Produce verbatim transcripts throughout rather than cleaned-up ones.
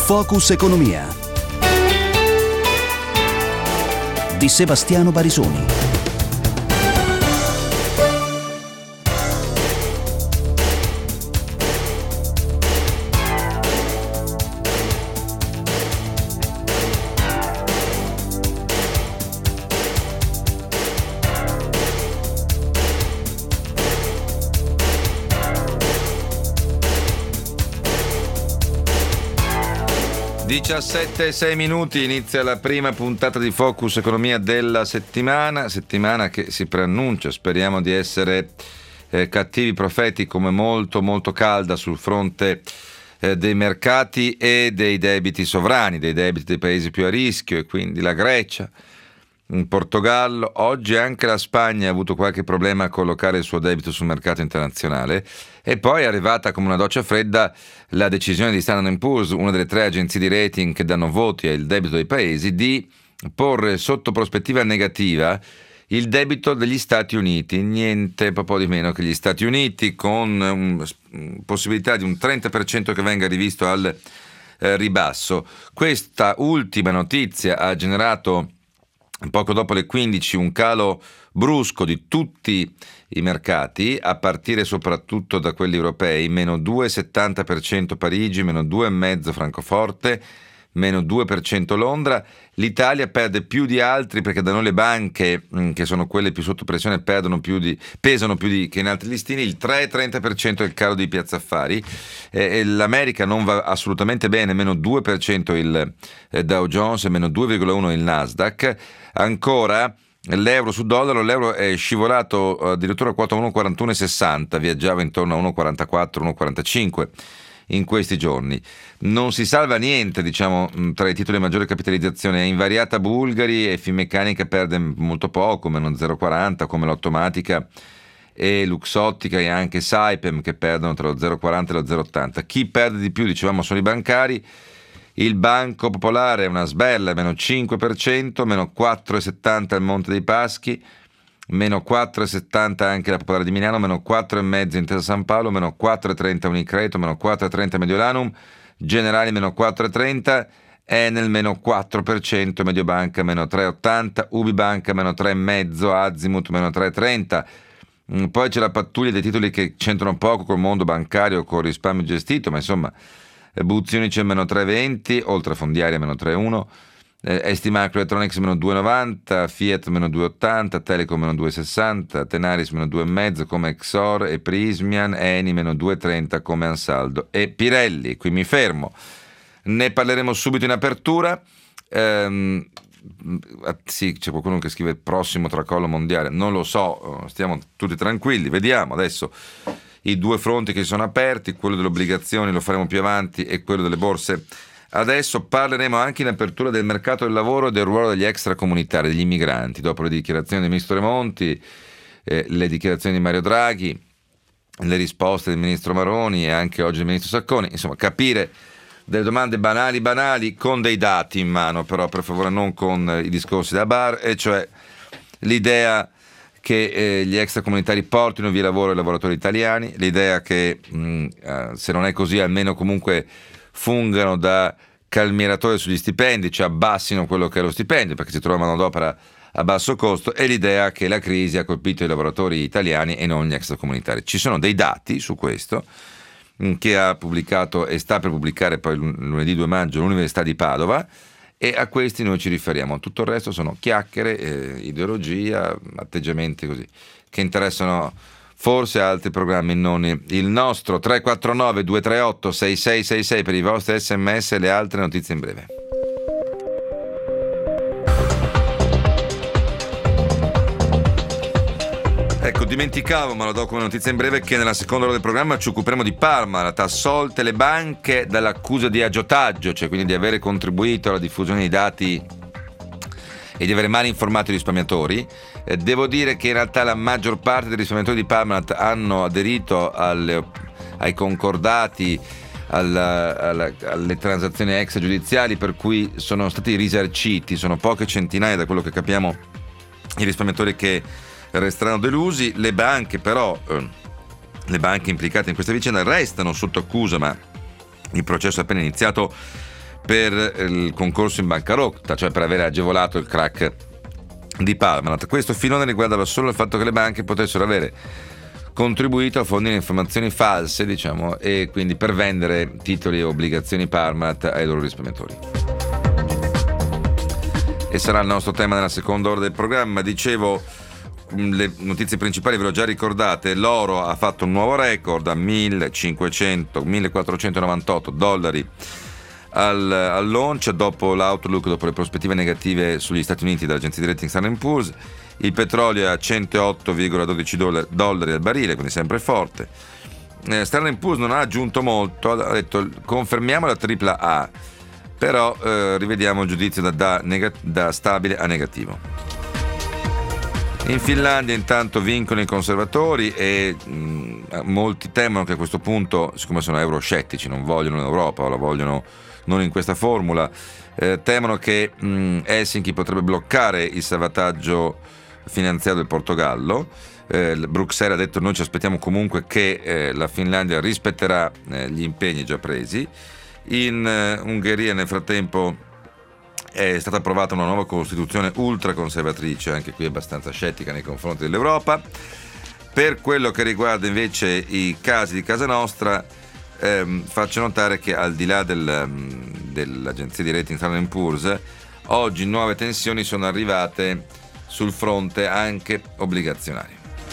Focus Economia di Sebastiano Barisoni. diciassette e sei minuti, inizia la prima puntata di Focus Economia della settimana, settimana che si preannuncia, speriamo di essere eh, cattivi profeti, come molto molto calda sul fronte eh, dei mercati e dei debiti sovrani, dei debiti dei paesi più a rischio, e quindi la Grecia, in Portogallo. Oggi anche la Spagna ha avuto qualche problema a collocare il suo debito sul mercato internazionale, e poi è arrivata come una doccia fredda la decisione di Standard and Poor's, una delle tre agenzie di rating che danno voti al debito dei paesi, di porre sotto prospettiva negativa il debito degli Stati Uniti, niente po' di meno che gli Stati Uniti, con um, possibilità di un trenta per cento che venga rivisto al eh, ribasso. Questa ultima notizia ha generato poco dopo le quindici un calo brusco di tutti i mercati, a partire soprattutto da quelli europei, meno due virgola settanta per cento Parigi, meno due virgola cinque per cento Francoforte, meno due per cento Londra. L'Italia perde più di altri perché da noi le banche, che sono quelle più sotto pressione, perdono più di, pesano più di, che in altri listini. Il tre virgola trenta per cento è il calo di Piazza Affari. Eh, L'America non va assolutamente bene, meno due per cento il eh, Dow Jones e meno due virgola uno per cento il Nasdaq. Ancora l'euro su dollaro, l'euro è scivolato addirittura a quota uno virgola quarantuno e sessanta, viaggiava intorno a uno virgola quarantaquattro, uno virgola quarantacinque in questi giorni. Non si salva niente, diciamo, tra i titoli di maggiore capitalizzazione. È invariata Bulgari e Finmeccanica perde molto poco, meno zero virgola quaranta, come l'Automatica e Luxottica, e anche Saipem che perdono tra lo zero virgola quaranta e lo zero virgola ottanta. Chi perde di più, dicevamo, sono i bancari. Il Banco Popolare è una sbella, meno cinque per cento, meno quattro virgola settanta il Monte dei Paschi, meno quattro virgola settanta anche la Popolare di Milano, meno quattro virgola cinque Intesa San Paolo, meno quattro virgola trenta Unicredito, meno quattro virgola trenta Mediolanum, Generali meno quattro virgola trenta, Enel meno quattro per cento, Mediobanca meno tre virgola ottanta, Ubibanca meno tre virgola cinque, Azimut meno tre virgola trenta. Poi c'è la pattuglia dei titoli che c'entrano poco col mondo bancario, col risparmio gestito, ma insomma, Buzzi c'è meno tre virgola venti, Oltrafondiaria meno tre virgola uno, eh, S T Microelectronics meno due virgola novanta, Fiat meno due virgola ottanta, Telecom meno due virgola sessanta, Tenaris meno due virgola cinque come Exor e Prismian, Eni meno due virgola trenta come Ansaldo e Pirelli. Qui mi fermo, ne parleremo subito in apertura. Ehm, sì, c'è qualcuno che scrive prossimo tracollo mondiale, non lo so, stiamo tutti tranquilli, vediamo adesso i due fronti che si sono aperti, quello delle obbligazioni lo faremo più avanti e quello delle borse. Adesso parleremo anche in apertura del mercato del lavoro e del ruolo degli extracomunitari, degli immigranti, dopo le dichiarazioni del ministro Tremonti, eh, le dichiarazioni di Mario Draghi, le risposte del ministro Maroni e anche oggi del ministro Sacconi. Insomma, capire delle domande banali banali con dei dati in mano, però per favore non con i discorsi da bar, e cioè l'idea che eh, gli extracomunitari portino via lavoro ai lavoratori italiani, l'idea che mh, eh, se non è così almeno comunque fungano da calmieratore sugli stipendi, cioè abbassino quello che è lo stipendio perché si trova manodopera a basso costo, e l'idea che la crisi ha colpito i lavoratori italiani e non gli extracomunitari. Ci sono dei dati su questo mh, che ha pubblicato e sta per pubblicare poi lunedì due maggio l'Università di Padova, e a questi noi ci riferiamo. Tutto il resto sono chiacchiere, eh, ideologia, atteggiamenti così che interessano forse altri programmi, non il nostro. Tre quattro nove due tre otto sei sei sei sei per i vostri sms e le altre notizie in breve. Ecco, dimenticavo, ma lo do come notizia in breve, che nella seconda ora del programma ci occuperemo di Parmalat, assolte le banche dall'accusa di aggiotaggio, cioè quindi di avere contribuito alla diffusione di dati e di avere male informato i risparmiatori. Eh, devo dire che in realtà la maggior parte dei risparmiatori di Parmalat hanno aderito alle, ai concordati, alla, alla, alle transazioni extragiudiziali, per cui sono stati risarciti. Sono poche centinaia, da quello che capiamo, i risparmiatori che resteranno delusi. Le banche però, eh, le banche implicate in questa vicenda restano sotto accusa, ma il processo è appena iniziato per il concorso in bancarotta, cioè per aver agevolato il crack di Parmalat. Questo filone riguardava solo il fatto che le banche potessero avere contribuito a fornire informazioni false, diciamo, e quindi per vendere titoli e obbligazioni Parmalat ai loro risparmiatori. E sarà il nostro tema nella seconda ora del programma. Dicevo, le notizie principali ve le ho già ricordate. L'oro ha fatto un nuovo record a millecinquecento millequattrocentonovantotto dollari al, al launch, dopo l'outlook, dopo le prospettive negative sugli Stati Uniti dall'agenzia di rating Standard and Poor's. Il petrolio è a centootto virgola dodici dollari al barile, quindi sempre forte. eh, Standard and Poor's non ha aggiunto molto, ha detto confermiamo la tripla A, però eh, rivediamo il giudizio da, da, neg- da stabile a negativo. In Finlandia intanto vincono i conservatori e mh, molti temono che a questo punto, siccome sono euroscettici, non vogliono l'Europa o la vogliono non in questa formula, eh, temono che mh, Helsinki potrebbe bloccare il salvataggio finanziario del Portogallo. eh, Bruxelles ha detto noi ci aspettiamo comunque che eh, la Finlandia rispetterà eh, gli impegni già presi. In uh, Ungheria nel frattempo è stata approvata una nuova Costituzione ultraconservatrice, anche qui abbastanza scettica nei confronti dell'Europa. Per quello che riguarda invece i casi di casa nostra, ehm, faccio notare che al di là del, um, dell'agenzia di rating Standard and Poor's, oggi nuove tensioni sono arrivate sul fronte anche obbligazionario.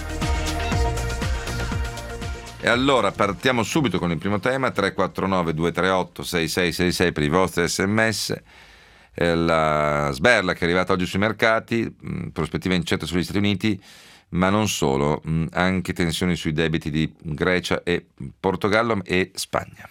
E allora partiamo subito con il primo tema. Tre quattro nove due tre otto sei sei sei sei per i vostri sms. Eh, la sberla che è arrivata oggi sui mercati, mh, prospettive incerte sugli Stati Uniti, ma non solo, mh, anche tensioni sui debiti di Grecia e Portogallo e Spagna.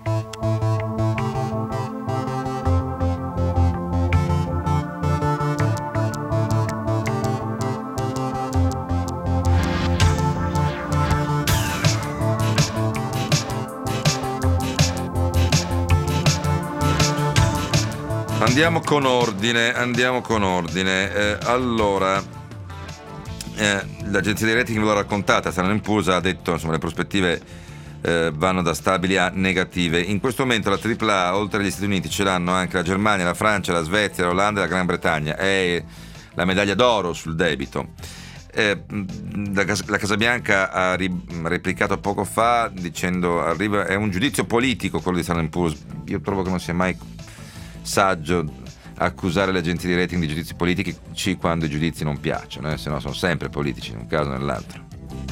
Andiamo con ordine, andiamo con ordine. Eh, allora, eh, l'agenzia di rating ve l'ho raccontata, Standard and Poor's ha detto, insomma, le prospettive eh, vanno da stabili a negative. In questo momento la tripla A, oltre agli Stati Uniti, ce l'hanno anche la Germania, la Francia, la Svezia, l'Olanda e la Gran Bretagna. È la medaglia d'oro sul debito. Eh, la, la Casa Bianca ha ri, replicato poco fa dicendo arriva, è un giudizio politico quello di Standard and Poor's. Io trovo che non sia mai saggio accusare le agenzie di rating di giudizi politici quando i giudizi non piacciono, eh? Se no sono sempre politici in un caso o nell'altro.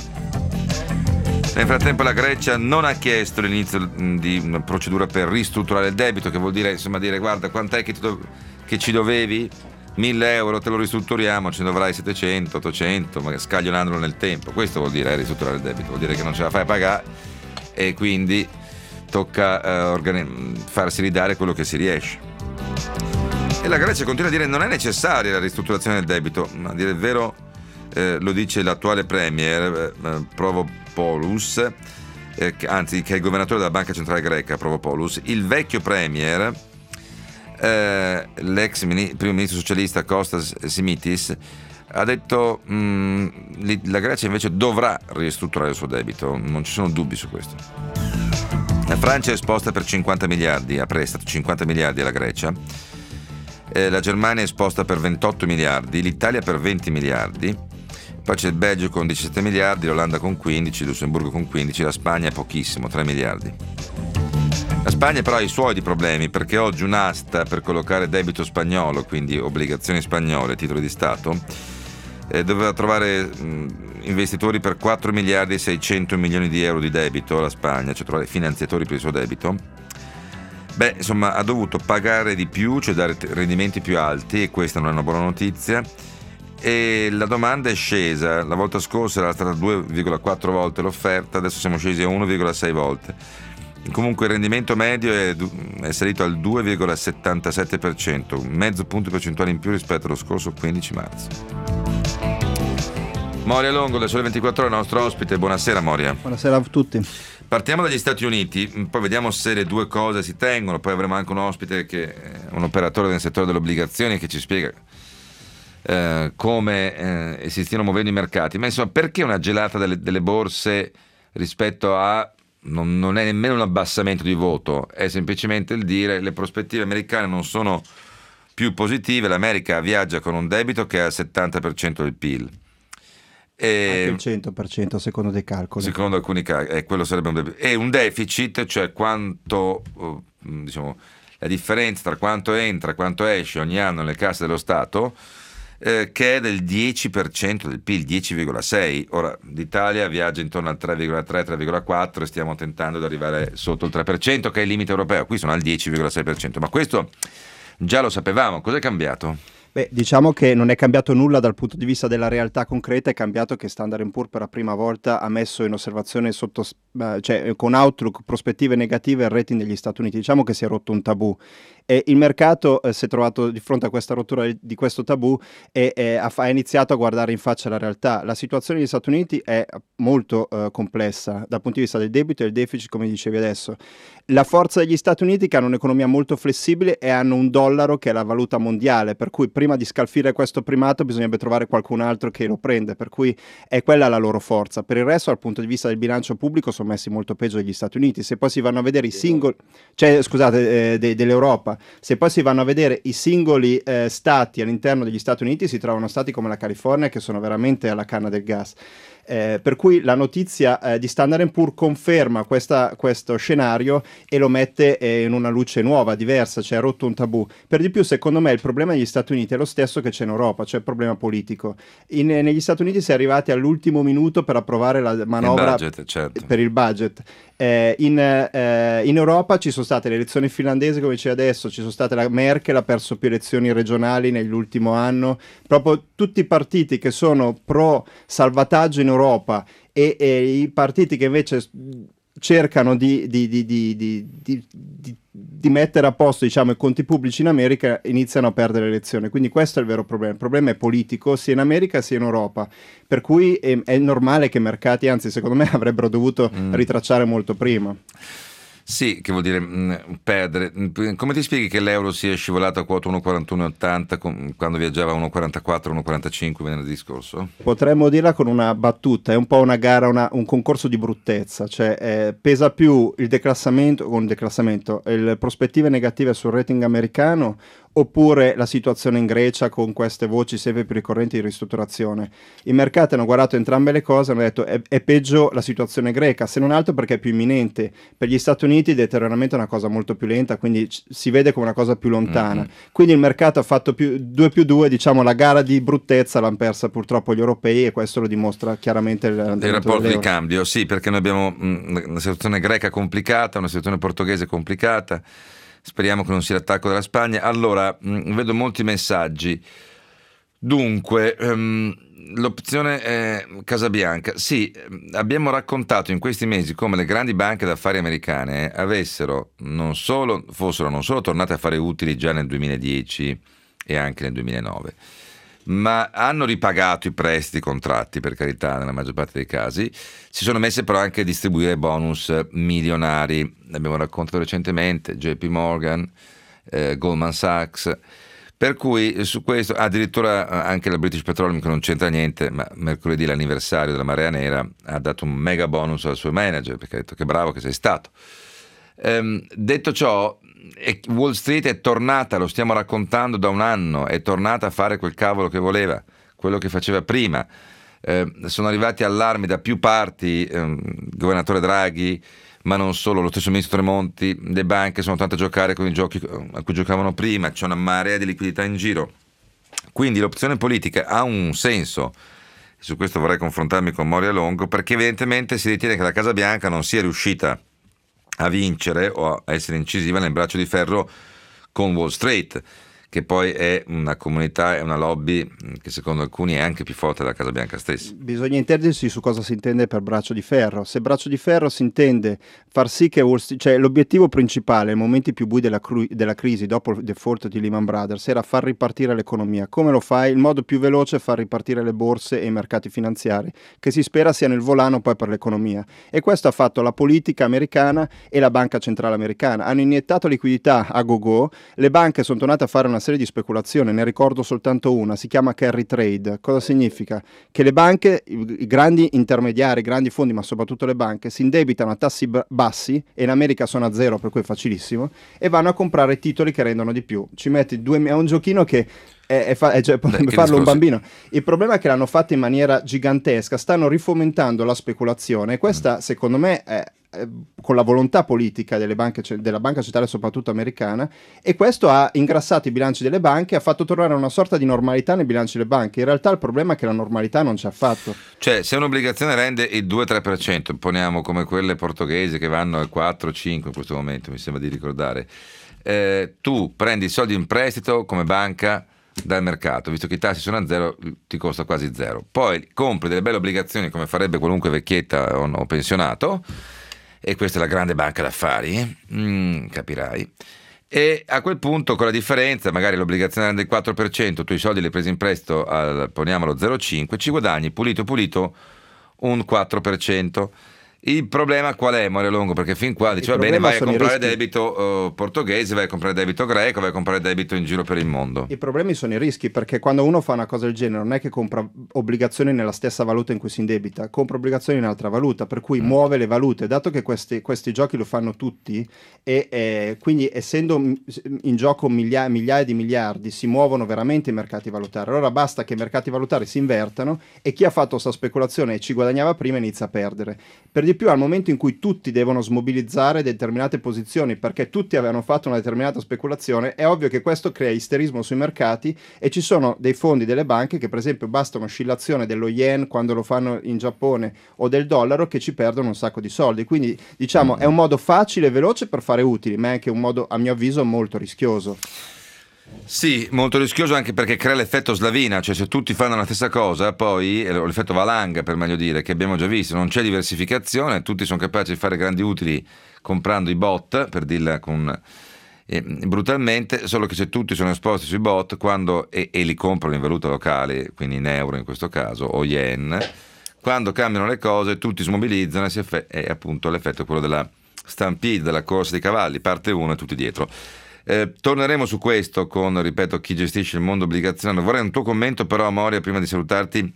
Nel frattempo la Grecia non ha chiesto l'inizio di una procedura per ristrutturare il debito, che vuol dire, insomma, dire guarda quant'è che, ti do- che ci dovevi? mille euro, te lo ristrutturiamo, ce ne dovrai settecento, ottocento, ma scaglionandolo nel tempo. Questo vuol dire eh, ristrutturare il debito, vuol dire che non ce la fai a pagare e quindi tocca eh, organi- farsi ridare quello che si riesce. E la Grecia continua a dire non è necessaria la ristrutturazione del debito, ma a dire il vero eh, lo dice l'attuale premier eh, Provopoulos, eh, che, anzi che è il governatore della Banca Centrale Greca, Provopoulos. Il vecchio premier, eh, l'ex mini- primo ministro socialista Kostas Simitis, ha detto mh, la Grecia invece dovrà ristrutturare il suo debito, non ci sono dubbi su questo. La Francia è esposta per cinquanta miliardi, ha prestato cinquanta miliardi alla Grecia, eh, la Germania è esposta per ventotto miliardi, l'Italia per venti miliardi, poi c'è il Belgio con diciassette miliardi, l'Olanda con quindici, il Lussemburgo con quindici, la Spagna è pochissimo, tre miliardi. La Spagna però ha i suoi di problemi, perché oggi un'asta per collocare debito spagnolo, quindi obbligazioni spagnole, titoli di Stato, eh, doveva trovare mh, investitori per quattro miliardi e seicento milioni di euro di debito la Spagna, cioè trovare finanziatori per il suo debito. Beh, insomma, ha dovuto pagare di più, cioè dare rendimenti più alti, e questa non è una buona notizia. E la domanda è scesa, la volta scorsa era stata due virgola quattro volte l'offerta, adesso siamo scesi a uno virgola sei volte. Comunque il rendimento medio è, è salito al due virgola settantasette per cento, mezzo punto percentuale in più rispetto allo scorso quindici marzo. Moria Longo del Sole ventiquattro Ore, nostro ospite. Buonasera Moria. Buonasera a tutti. Partiamo dagli Stati Uniti, poi vediamo se le due cose si tengono, poi avremo anche un ospite che è un operatore nel settore delle obbligazioni che ci spiega eh, come eh, si stiano muovendo i mercati. Ma insomma, perché una gelata delle, delle borse rispetto a non, non è nemmeno un abbassamento di voto, è semplicemente il dire le prospettive americane non sono più positive, l'America viaggia con un debito che è al settanta per cento del P I L. E anche il cento per cento secondo dei calcoli. Secondo alcuni calcoli, eh, quello sarebbe un debito. E un deficit, cioè quanto, diciamo, la differenza tra quanto entra e quanto esce ogni anno nelle casse dello Stato, eh, che è del dieci per cento del P I L, dieci virgola sei. Ora l'Italia viaggia intorno al tre virgola tre tre virgola quattro e stiamo tentando di arrivare sotto il tre per cento, che è il limite europeo. Qui sono al dieci virgola sei per cento, ma questo già lo sapevamo. Cos'è cambiato? Beh, diciamo che non è cambiato nulla dal punto di vista della realtà concreta, è cambiato che Standard and Poor's per la prima volta ha messo in osservazione sotto, cioè con outlook, prospettive negative il rating degli Stati Uniti. Diciamo che si è rotto un tabù e il mercato eh, si è trovato di fronte a questa rottura di questo tabù e eh, ha, ha iniziato a guardare in faccia la realtà. La situazione degli Stati Uniti è molto eh, complessa dal punto di vista del debito e del deficit, come dicevi adesso. La forza degli Stati Uniti, che hanno un'economia molto flessibile e hanno un dollaro che è la valuta mondiale, per cui prima di scalfire questo primato bisognerebbe trovare qualcun altro che lo prende, per cui è quella la loro forza. Per il resto, dal punto di vista del bilancio pubblico, sono messi molto peggio degli Stati Uniti. Se poi si vanno a vedere i singoli, cioè scusate, eh, de- dell'Europa, se poi si vanno a vedere i singoli eh, stati all'interno degli Stati Uniti, si trovano stati come la California che sono veramente alla canna del gas. Eh, per cui la notizia eh, di Standard and Poor's conferma questa, questo scenario e lo mette eh, in una luce nuova, diversa, cioè ha rotto un tabù. Per di più, secondo me, il problema degli Stati Uniti è lo stesso che c'è in Europa, cioè il problema politico. In, negli Stati Uniti si è arrivati all'ultimo minuto per approvare la manovra il budget, certo. per il budget. Eh, in, eh, in Europa ci sono state le elezioni finlandesi, come dice adesso, ci sono state la Merkel, ha perso più elezioni regionali nell'ultimo anno, proprio tutti i partiti che sono pro salvataggio in Europa e, e i partiti che invece cercano di, di, di, di, di, di, di, di mettere a posto, diciamo, i conti pubblici in America, iniziano a perdere le elezioni. Quindi questo è il vero problema. Il problema è politico sia in America sia in Europa, per cui è, è normale che i mercati, anzi secondo me avrebbero dovuto mm. ritracciare molto prima. Sì, che vuol dire mh, perdere. Come ti spieghi che l'euro sia scivolato a quota uno virgola quarantuno ottanta con, quando viaggiava a uno virgola quarantaquattro uno virgola quarantacinque venerdì scorso? Potremmo dirla con una battuta, è un po' una gara, una, un concorso di bruttezza, cioè eh, pesa più il declassamento, con il declassamento, le prospettive negative sul rating americano oppure la situazione in Grecia con queste voci sempre più ricorrenti di ristrutturazione. I mercati hanno guardato entrambe le cose e hanno detto è, è peggio la situazione greca, se non altro perché è più imminente. Per gli Stati Uniti il deterioramento è una cosa molto più lenta, quindi c- si vede come una cosa più lontana. Mm-hmm. Quindi il mercato ha fatto più due più due, diciamo la gara di bruttezza l'hanno persa purtroppo gli europei e questo lo dimostra chiaramente il, il rapporto di cambio. Sì, perché noi abbiamo mh, una situazione greca complicata, una situazione portoghese complicata. Speriamo che non sia l'attacco della Spagna. Allora, mh, vedo molti messaggi. Dunque, um, l'opzione è Casabianca. Sì, abbiamo raccontato in questi mesi come le grandi banche d'affari americane avessero non solo, fossero non solo tornate a fare utili già nel duemiladieci e anche nel duemilanove, ma hanno ripagato i prestiti contratti, per carità, nella maggior parte dei casi. Si sono messe però anche a distribuire bonus milionari. L'abbiamo raccontato recentemente, J P Morgan, eh, Goldman Sachs, per cui su questo addirittura anche la British Petroleum, che non c'entra niente, ma mercoledì l'anniversario della Marea Nera, ha dato un mega bonus al suo manager perché ha detto che bravo che sei stato. Ehm, detto ciò, Wall Street è tornata, lo stiamo raccontando da un anno, è tornata a fare quel cavolo che voleva, quello che faceva prima. Eh, sono arrivati allarmi da più parti, eh, il governatore Draghi, ma non solo, lo stesso ministro Tremonti. Le banche sono tornate a giocare con i giochi a cui giocavano prima, c'è una marea di liquidità in giro, quindi l'opzione politica ha un senso. Su questo vorrei confrontarmi con Moria Longo, perché evidentemente si ritiene che la Casa Bianca non sia riuscita a vincere o a essere incisiva nel braccio di ferro con Wall Street, che poi è una comunità, è una lobby che secondo alcuni è anche più forte della Casa Bianca stessa. Bisogna intendersi su cosa si intende per braccio di ferro. Se braccio di ferro si intende far sì che Wall Street, cioè l'obiettivo principale nei momenti più bui della, cru- della crisi dopo il default di Lehman Brothers era far ripartire l'economia. Come lo fai? Il modo più veloce è far ripartire le borse e i mercati finanziari, che si spera siano il volano poi per l'economia. E questo ha fatto la politica americana e la Banca Centrale Americana. Hanno iniettato liquidità a go-go, le banche sono tornate a fare una una serie di speculazioni, ne ricordo soltanto una, si chiama carry trade. Cosa significa? Che le banche, i, i grandi intermediari, i grandi fondi, ma soprattutto le banche, si indebitano a tassi b- bassi, e in America sono a zero, per cui è facilissimo, e vanno a comprare titoli che rendono di più. Ci metti due, è un giochino che è, è, fa, è cioè, potrebbe farlo un bambino. Il problema è che l'hanno fatto in maniera gigantesca, stanno rifomentando la speculazione, e questa secondo me è con la volontà politica delle banche, della banca centrale soprattutto americana, e questo ha ingrassato i bilanci delle banche, ha fatto tornare una sorta di normalità nei bilanci delle banche. In realtà il problema è che la normalità non ci ha fatto. Cioè, se un'obbligazione rende il due tre per cento, poniamo come quelle portoghesi che vanno al quattro cinque in questo momento, mi sembra di ricordare, eh, tu prendi i soldi in prestito come banca dal mercato, visto che i tassi sono a zero, ti costa quasi zero, poi compri delle belle obbligazioni come farebbe qualunque vecchietta o, o pensionato, e questa è la grande banca d'affari, mm, capirai, e a quel punto con la differenza, magari l'obbligazione rende il quattro per cento, tu i soldi li hai presi in prestito al, poniamolo zero virgola cinque, ci guadagni pulito pulito un quattro per cento. Il problema qual è, Moria Longo? Perché fin qua diceva bene, vai a comprare debito uh, portoghese, vai a comprare debito greco, vai a comprare debito in giro per il mondo. I problemi sono i rischi, perché quando uno fa una cosa del genere non è che compra obbligazioni nella stessa valuta in cui si indebita, compra obbligazioni in altra valuta, per cui mm. muove le valute. Dato che questi, questi giochi lo fanno tutti, e eh, quindi essendo in gioco migliaia, migliaia di miliardi, si muovono veramente i mercati valutari. Allora basta che i mercati valutari si invertano, e chi ha fatto questa speculazione e ci guadagnava prima inizia a perdere. Per di più, al momento in cui tutti devono smobilizzare determinate posizioni perché tutti avevano fatto una determinata speculazione, è ovvio che questo crea isterismo sui mercati, e ci sono dei fondi delle banche che, per esempio, basta un'oscillazione dello yen quando lo fanno in Giappone o del dollaro, che ci perdono un sacco di soldi. Quindi diciamo è un modo facile e veloce per fare utili, ma è anche un modo, a mio avviso, molto rischioso. Sì, molto rischioso, anche perché crea l'effetto slavina, cioè se tutti fanno la stessa cosa, poi l'effetto valanga, per meglio dire, che abbiamo già visto, non c'è diversificazione, tutti sono capaci di fare grandi utili comprando i bot, per dirla con, eh, brutalmente, solo che se tutti sono esposti sui bot quando, e, e li comprano in valuta locale, quindi in euro in questo caso, o yen, quando cambiano le cose tutti smobilizzano, e, si effe- e appunto l'effetto è quello della stampede, della corsa dei cavalli, parte uno e tutti dietro. Eh, torneremo su questo con, ripeto, chi gestisce il mondo obbligazionario. Vorrei un tuo commento però, Moria, prima di salutarti,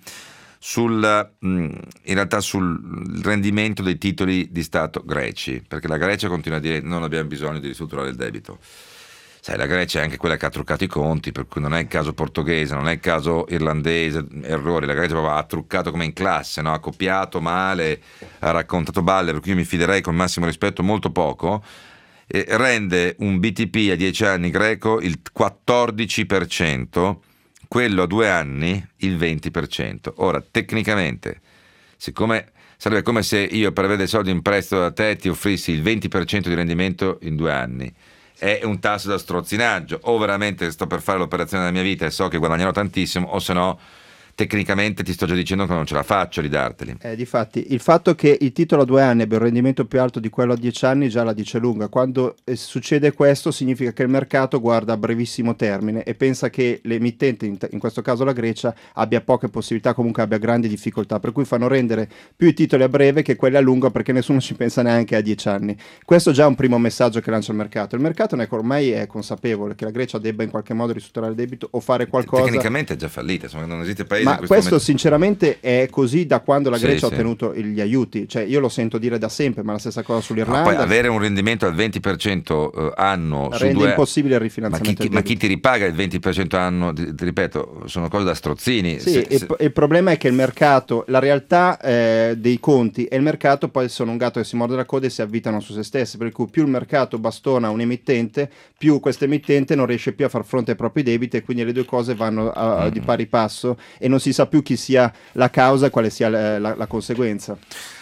sul, mh, in realtà sul rendimento dei titoli di Stato greci, perché la Grecia continua a dire non abbiamo bisogno di ristrutturare il debito. Sai, la Grecia è anche quella che ha truccato i conti, per cui non è il caso portoghese, non è il caso irlandese, errori, la Grecia ha truccato come in classe, no? Ha copiato male, ha raccontato balle, per cui io mi fiderei con massimo rispetto molto poco. Eh, rende un B T P a dieci anni greco il quattordici per cento, quello a due anni il venti per cento. Ora, tecnicamente, siccome sarebbe come se io per avere dei soldi in prestito da te ti offrissi il venti per cento di rendimento in due anni, è un tasso da strozzinaggio. O veramente sto per fare l'operazione della mia vita e so che guadagnerò tantissimo, o se no tecnicamente ti sto già dicendo che non ce la faccio a ridarteli. Eh, difatti, il fatto che il titolo a due anni abbia un rendimento più alto di quello a dieci anni già la dice lunga. Quando eh, succede questo, significa che il mercato guarda a brevissimo termine e pensa che l'emittente, in, in questo caso la Grecia, abbia poche possibilità, comunque abbia grandi difficoltà, per cui fanno rendere più i titoli a breve che quelli a lungo, perché nessuno ci pensa neanche a dieci anni. Questo già è un primo messaggio che lancia il mercato. Il mercato ne ormai è consapevole che la Grecia debba in qualche modo ristrutturare il debito o fare qualcosa. Tecnicamente è già fallita, insomma, non esiste paese. Ma questo, questo momento... sinceramente è così da quando la Grecia sì, ha sì. ottenuto gli aiuti, cioè io lo sento dire da sempre, ma la stessa cosa sull'Irlanda. Ma poi avere un rendimento al venti per cento anno rende su due... impossibile il rifinanziamento. Ma chi, ma chi ti ripaga il venti per cento anno? Ti, ti ripeto, sono cose da strozzini. Sì, se, e, se... il problema è che il mercato, la realtà eh, dei conti e il mercato poi sono un gatto che si morde la coda e si avvitano su se stessi, per cui più il mercato bastona un emittente, più questo emittente non riesce più a far fronte ai propri debiti, e quindi le due cose vanno a, a, di pari passo e non si sa più chi sia la causa e quale sia la, la, la conseguenza.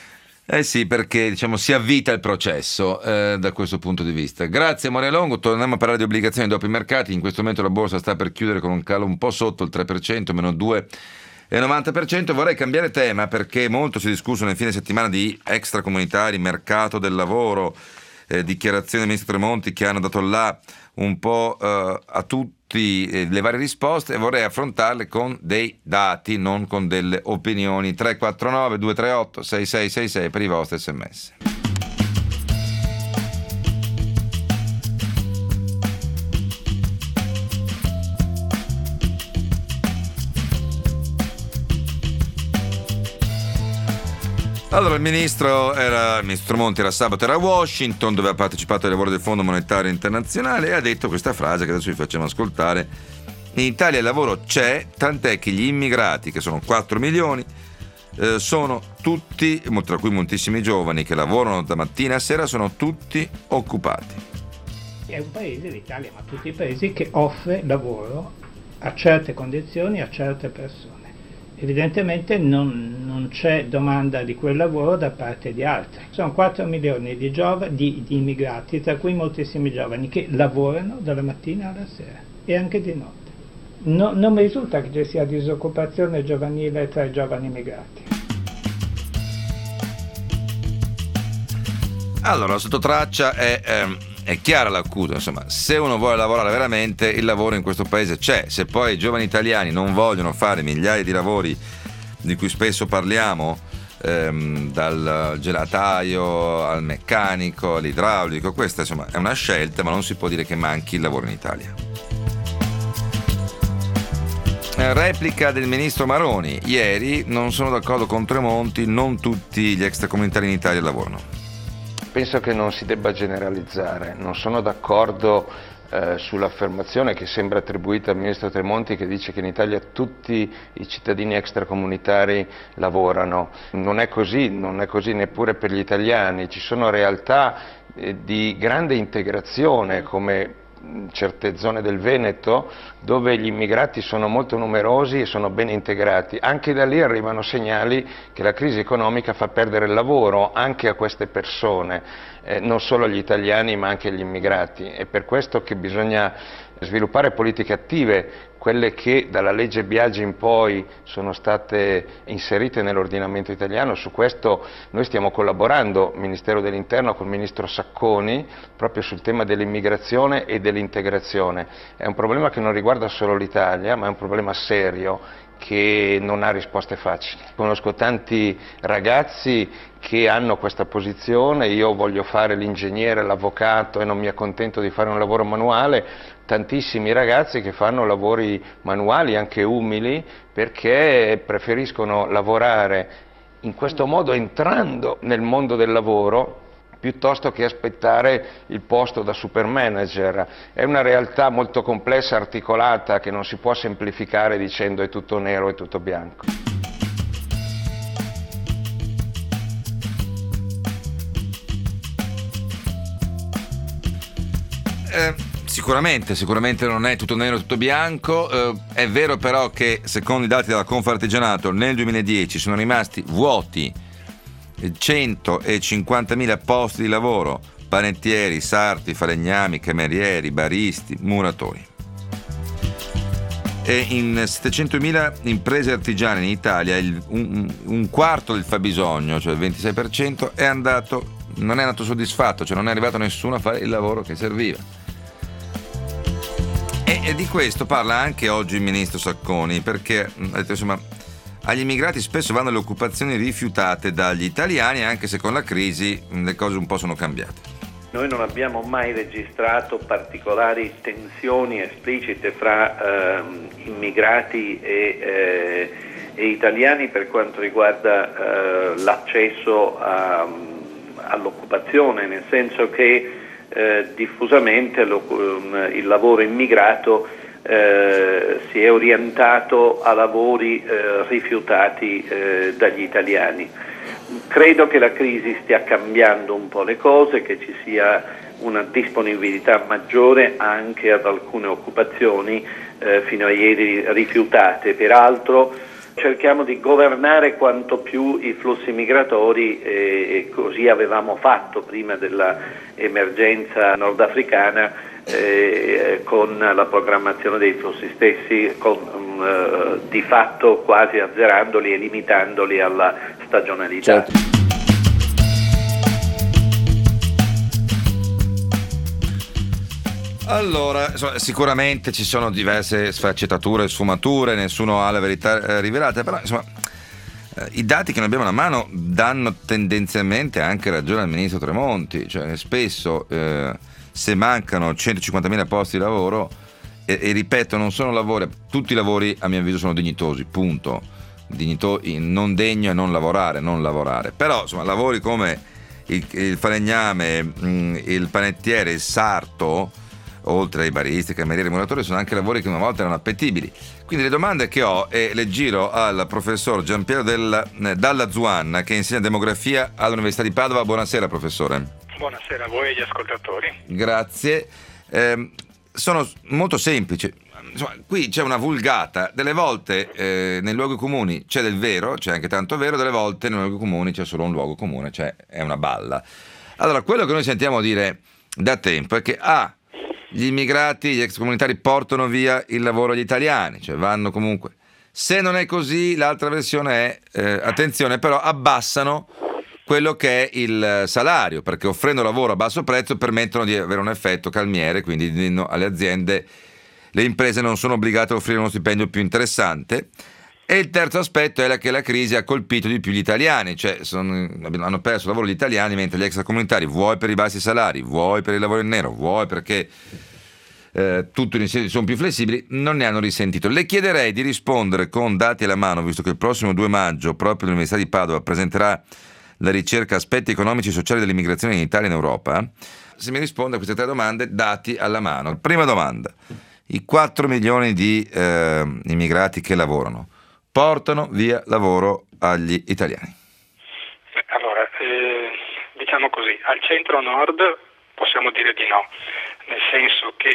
Eh sì, perché diciamo si avvita il processo eh, da questo punto di vista. Grazie Moria Longo, torniamo a parlare di obbligazioni dopo i mercati. In questo momento la borsa sta per chiudere con un calo un po' sotto il tre per cento, meno due virgola novanta per cento. Vorrei cambiare tema perché molto si è discusso nel fine settimana di extracomunitari, mercato del lavoro, eh, dichiarazioni del ministro Tremonti che hanno dato là un po' eh, a tutti le varie risposte, e vorrei affrontarle con dei dati, non con delle opinioni. Tre quattro nove due tre otto sei sei sei sei per i vostri sms. Allora, il ministro era il ministro Tremonti era sabato era a Washington, dove ha partecipato ai lavori del Fondo Monetario Internazionale, e ha detto questa frase che adesso vi facciamo ascoltare: in Italia il lavoro c'è, tant'è che gli immigrati, che sono quattro milioni, eh, sono tutti, tra cui moltissimi giovani che lavorano da mattina a sera, sono tutti occupati. È un paese, l'Italia, ma tutti i paesi, che offre lavoro a certe condizioni a certe persone. Evidentemente non, non c'è domanda di quel lavoro da parte di altri. Sono quattro milioni di, giov- di, di immigrati, tra cui moltissimi giovani, che lavorano dalla mattina alla sera e anche di notte. No, non mi risulta che ci sia disoccupazione giovanile tra i giovani immigrati. Allora, sotto traccia è... Ehm... È chiara l'accusa, insomma, se uno vuole lavorare veramente, il lavoro in questo paese c'è. Se poi i giovani italiani non vogliono fare migliaia di lavori di cui spesso parliamo, ehm, dal gelataio al meccanico, all'idraulico, questa insomma è una scelta, ma non si può dire che manchi il lavoro in Italia. Replica del ministro Maroni: ieri non sono d'accordo con Tremonti, non tutti gli extracomunitari in Italia lavorano. Penso che non si debba generalizzare, non sono d'accordo eh, sull'affermazione che sembra attribuita al ministro Tremonti, che dice che in Italia tutti i cittadini extracomunitari lavorano. Non è così, non è così neppure per gli italiani, ci sono realtà eh, di grande integrazione come certe zone del Veneto dove gli immigrati sono molto numerosi e sono ben integrati. Anche da lì arrivano segnali che la crisi economica fa perdere il lavoro anche a queste persone, eh, non solo agli italiani ma anche agli immigrati. È per questo che bisogna sviluppare politiche attive, quelle che dalla legge Biagi in poi sono state inserite nell'ordinamento italiano. Su questo noi stiamo collaborando, Ministero dell'Interno, col Ministro Sacconi, proprio sul tema dell'immigrazione e dell'integrazione. È un problema che non riguarda solo l'Italia, ma è un problema serio che non ha risposte facili. Conosco tanti ragazzi che hanno questa posizione: io voglio fare l'ingegnere, l'avvocato e non mi accontento di fare un lavoro manuale. Tantissimi ragazzi che fanno lavori manuali anche umili perché preferiscono lavorare in questo modo, entrando nel mondo del lavoro, piuttosto che aspettare il posto da super manager. È una realtà molto complessa, articolata, che non si può semplificare dicendo è tutto nero e tutto bianco. Eh, sicuramente, sicuramente non è tutto nero e tutto bianco. Eh, è vero però che, secondo i dati della Confartigianato, nel duemiladieci sono rimasti vuoti centocinquantamila posti di lavoro: panettieri, sarti, falegnami, camerieri, baristi, muratori. E in settecentomila imprese artigiane in Italia il, un, un quarto del fabbisogno, cioè il ventisei per cento, è andato, non è andato soddisfatto, cioè non è arrivato nessuno a fare il lavoro che serviva. E, e di questo parla anche oggi il ministro Sacconi, perché ha detto, insomma, agli immigrati spesso vanno le occupazioni rifiutate dagli italiani, anche se con la crisi le cose un po' sono cambiate. Noi non abbiamo mai registrato particolari tensioni esplicite fra eh, immigrati e, eh, e italiani per quanto riguarda eh, l'accesso a, all'occupazione, nel senso che eh, diffusamente il lavoro immigrato Eh, si è orientato a lavori eh, rifiutati eh, dagli italiani. Credo che la crisi stia cambiando un po' le cose, che ci sia una disponibilità maggiore anche ad alcune occupazioni eh, fino a ieri rifiutate. Peraltro cerchiamo di governare quanto più i flussi migratori e così avevamo fatto prima dell'emergenza nordafricana, Eh, con la programmazione dei flussi stessi, con, eh, di fatto quasi azzerandoli e limitandoli alla stagionalità. Certo. Allora, insomma, sicuramente ci sono diverse sfaccettature, sfumature, nessuno ha la verità eh, rivelata, però insomma eh, i dati che noi abbiamo alla mano danno tendenzialmente anche ragione al ministro Tremonti, cioè spesso eh, se mancano centocinquantamila posti di lavoro, e, e ripeto, non sono lavori, tutti i lavori a mio avviso sono dignitosi, punto, dignito- non degno e non lavorare, non lavorare. Però insomma lavori come il, il falegname, mh, il panettiere, il sarto, oltre ai baristi, camerieri, muratori, sono anche lavori che una volta erano appetibili. Quindi le domande che ho e le giro al professor Giampiero del, eh, Dalla Zuanna, che insegna demografia all'Università di Padova. Buonasera professore. Buonasera a voi e agli ascoltatori. Grazie. Eh, sono molto semplici. Insomma, qui c'è una vulgata, delle volte eh, nei luoghi comuni c'è del vero, c'è anche tanto vero, delle volte nei luoghi comuni c'è solo un luogo comune, cioè è una balla. Allora, quello che noi sentiamo dire da tempo è che ah, gli immigrati, gli extracomunitari portano via il lavoro agli italiani, cioè vanno comunque. Se non è così, l'altra versione è, eh, attenzione, però abbassano quello che è il salario, perché offrendo lavoro a basso prezzo permettono di avere un effetto calmiere, quindi no, alle aziende, le imprese non sono obbligate a offrire uno stipendio più interessante. E il terzo aspetto è che la crisi ha colpito di più gli italiani, cioè sono, hanno perso lavoro gli italiani, mentre gli extracomunitari, vuoi per i bassi salari, vuoi per il lavoro in nero, vuoi perché eh, tutti insieme sono più flessibili, non ne hanno risentito. Le chiederei di rispondere con dati alla mano, visto che il prossimo due maggio proprio l'Università di Padova presenterà la ricerca Aspetti economici e sociali dell'immigrazione in Italia e in Europa. Se mi risponde a queste tre domande, dati alla mano. Prima domanda: i quattro milioni di eh, immigrati che lavorano portano via lavoro agli italiani? Allora, eh, diciamo così, al centro-nord possiamo dire di no, nel senso che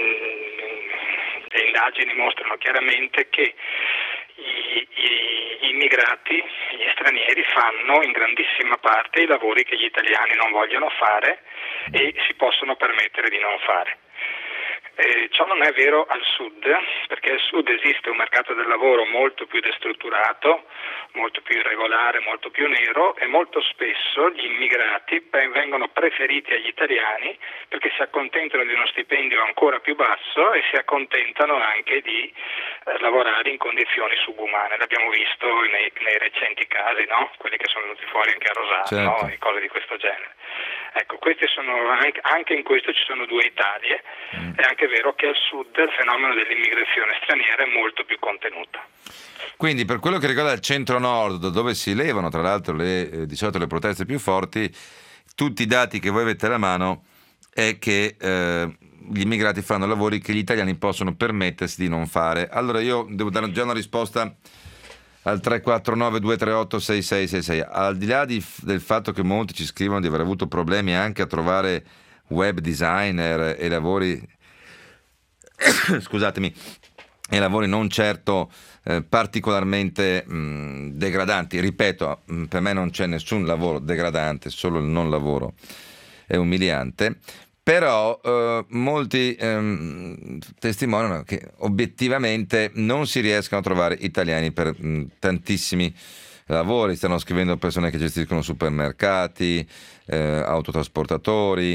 eh, le indagini mostrano chiaramente che i, i immigrati, gli stranieri, fanno in grandissima parte i lavori che gli italiani non vogliono fare e si possono permettere di non fare. Eh, ciò non è vero al sud, perché al sud esiste un mercato del lavoro molto più destrutturato, molto più irregolare, molto più nero, e molto spesso gli immigrati vengono preferiti agli italiani perché si accontentano di uno stipendio ancora più basso e si accontentano anche di eh, lavorare in condizioni subumane. L'abbiamo visto nei, nei recenti casi, no? Quelli che sono venuti fuori anche a Rosano, certo, no? E cose di questo genere. Ecco, questi sono anche, anche in questo ci sono due Italie. Mm. È anche vero che al sud il fenomeno dell'immigrazione straniera è molto più contenuto. Quindi per quello che riguarda il centro-nord, dove si levano tra l'altro le, eh, di solito le proteste più forti, tutti i dati che voi avete alla mano è che eh, gli immigrati fanno lavori che gli italiani possono permettersi di non fare. Allora io devo dare già una risposta al tre quattro nove due tre otto sei sei sei sei. Al di là di, del fatto che molti ci scrivono di aver avuto problemi anche a trovare web designer e lavori scusatemi e lavori non certo eh, particolarmente mh, degradanti, ripeto, mh, per me non c'è nessun lavoro degradante, solo il non lavoro è umiliante. Però eh, molti ehm, testimoniano che obiettivamente non si riescono a trovare italiani per mh, tantissimi lavori. Stanno scrivendo persone che gestiscono supermercati, eh, autotrasportatori.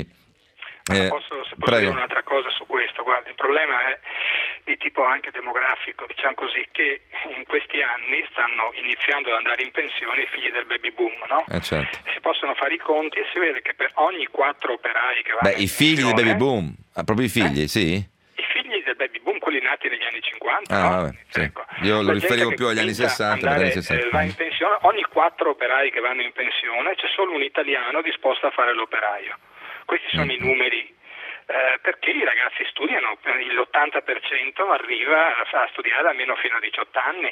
Eh, posso, se posso dire un'altra cosa su questo? Guarda, il problema è di tipo anche demografico, diciamo così, che in questi anni stanno iniziando ad andare in pensione i figli del baby boom, no? Eh certo. Si possono fare i conti e si vede che per ogni quattro operai che vanno Beh, in i figli pensione, del baby boom, ah, proprio i figli, eh? sì? I figli del baby boom, quelli nati negli anni cinquanta, ah, no? vabbè, sì. Ecco. Io lo La riferivo gente più agli anni sessanta, andare, anni sessanta. Eh, va in pensione, ogni quattro operai che vanno in pensione c'è solo un italiano disposto a fare l'operaio. Questi sono mm. i numeri. Eh, perché i ragazzi studiano, l'ottanta per cento arriva a studiare almeno fino a diciotto anni.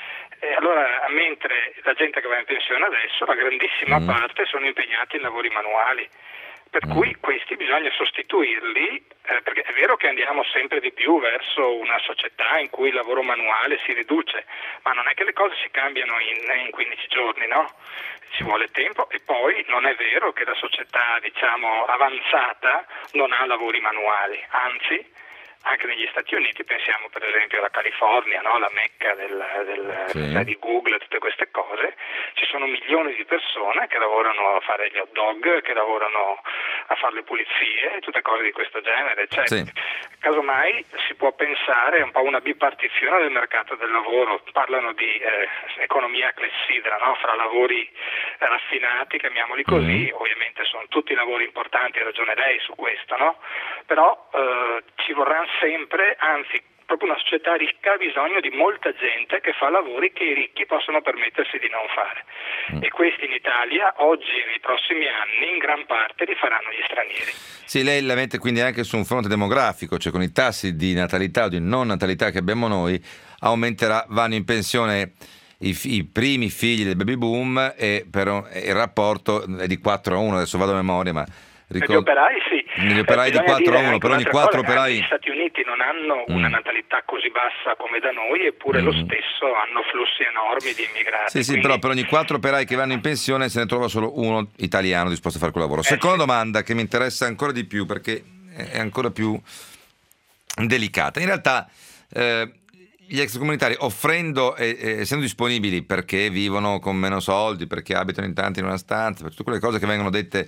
E allora, mentre la gente che va in pensione adesso, la grandissima mm. parte sono impegnati in lavori manuali. Per mm. cui questi bisogna sostituirli, eh, perché è vero che andiamo sempre di più verso una società in cui il lavoro manuale si riduce, ma non è che le cose si cambiano in, in quindici giorni, no? Ci vuole tempo, e poi non è vero che la società, diciamo, avanzata non ha lavori manuali, anzi anche negli Stati Uniti, pensiamo per esempio alla California, no? La mecca del, del, sì. di Google, tutte queste cose, ci sono milioni di persone che lavorano a fare gli hot dog, che lavorano a fare le pulizie, tutte cose di questo genere. Cioè, sì. Casomai si può pensare un po' una bipartizione del mercato del lavoro. Parlano di eh, economia clessidra, no? Fra lavori eh, raffinati, chiamiamoli così, mm. ovviamente sono tutti lavori importanti, ha ragione lei su questo, no? Però eh, ci vorranno sempre, anzi proprio una società ricca ha bisogno di molta gente che fa lavori che i ricchi possono permettersi di non fare. Mm. E questi in Italia, oggi e nei prossimi anni, in gran parte li faranno gli stranieri. Sì, lei la mette quindi anche su un fronte demografico, cioè con i tassi di natalità o di non natalità che abbiamo noi, aumenterà, vanno in pensione I, i primi figli del baby boom e per un, il rapporto è di quattro a uno, adesso vado a memoria, ma ricordo, gli operai sì, gli operai eh, di quattro a uno, per ogni quattro operai. Gli Stati Uniti non hanno mm. una natalità così bassa come da noi, eppure mm. lo stesso hanno flussi enormi di immigrati. Sì, sì, quindi... però per ogni quattro operai che vanno in pensione se ne trova solo uno italiano disposto a fare quel lavoro. Eh, Seconda sì. domanda che mi interessa ancora di più perché è ancora più delicata. In realtà eh, gli extracomunitari, offrendo e eh, essendo disponibili perché vivono con meno soldi, perché abitano in tanti in una stanza, per tutte quelle cose che vengono dette,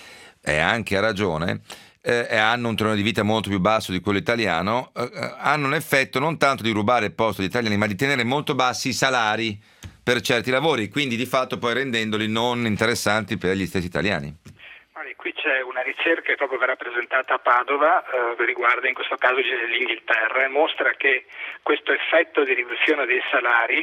e anche a ragione, eh, e hanno un tenore di vita molto più basso di quello italiano, eh, hanno un effetto non tanto di rubare il posto agli italiani, ma di tenere molto bassi i salari per certi lavori, quindi di fatto poi rendendoli non interessanti per gli stessi italiani. Qui c'è una ricerca che proprio verrà presentata a Padova, eh, riguarda in questo caso l'Inghilterra, e mostra che questo effetto di riduzione dei salari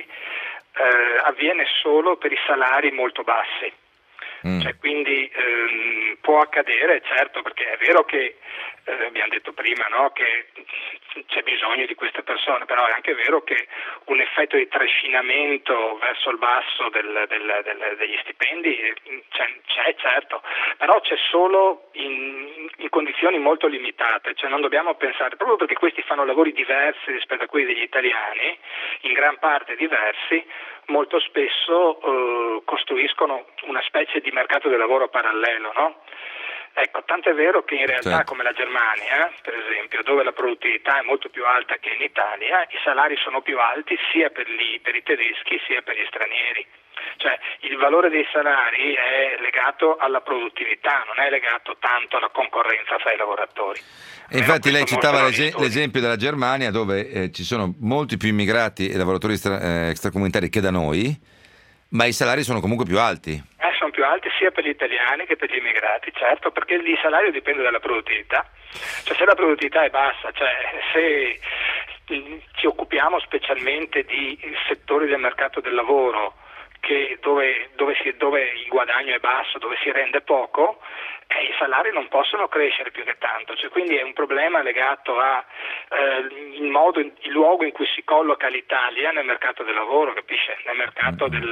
eh, avviene solo per i salari molto bassi. Mm. Cioè, quindi ehm, può accadere, certo, perché è vero che eh, abbiamo detto prima, no, che c'è bisogno di queste persone, però è anche vero che un effetto di trascinamento verso il basso del, del, del, degli stipendi c'è, c'è, certo, però c'è solo in, in condizioni molto limitate, cioè non dobbiamo pensare, proprio perché questi fanno lavori diversi rispetto a quelli degli italiani, in gran parte diversi, molto spesso eh, costruiscono una specie di mercato del lavoro parallelo, no? Ecco, tanto è vero che in realtà, certo, come la Germania, per esempio, dove la produttività è molto più alta che in Italia, i salari sono più alti sia per, gli, per i tedeschi sia per gli stranieri. Cioè il valore dei salari è legato alla produttività, non è legato tanto alla concorrenza fra i lavoratori. E infatti lei citava l'es- l'esempio della Germania, dove eh, ci sono molti più immigrati e lavoratori stra- eh, extracomunitari che da noi, ma i salari sono comunque più alti. Eh, sono più alti sia per gli italiani che per gli immigrati, certo, perché il salario dipende dalla produttività. Cioè se la produttività è bassa, cioè se ci occupiamo specialmente di settori del mercato del lavoro che dove, dove, si, dove il guadagno è basso, dove si rende poco, eh, i salari non possono crescere più che tanto, cioè, quindi è un problema legato a eh, il modo, il luogo in cui si colloca l'Italia nel mercato del lavoro, capisce? Nel mercato del,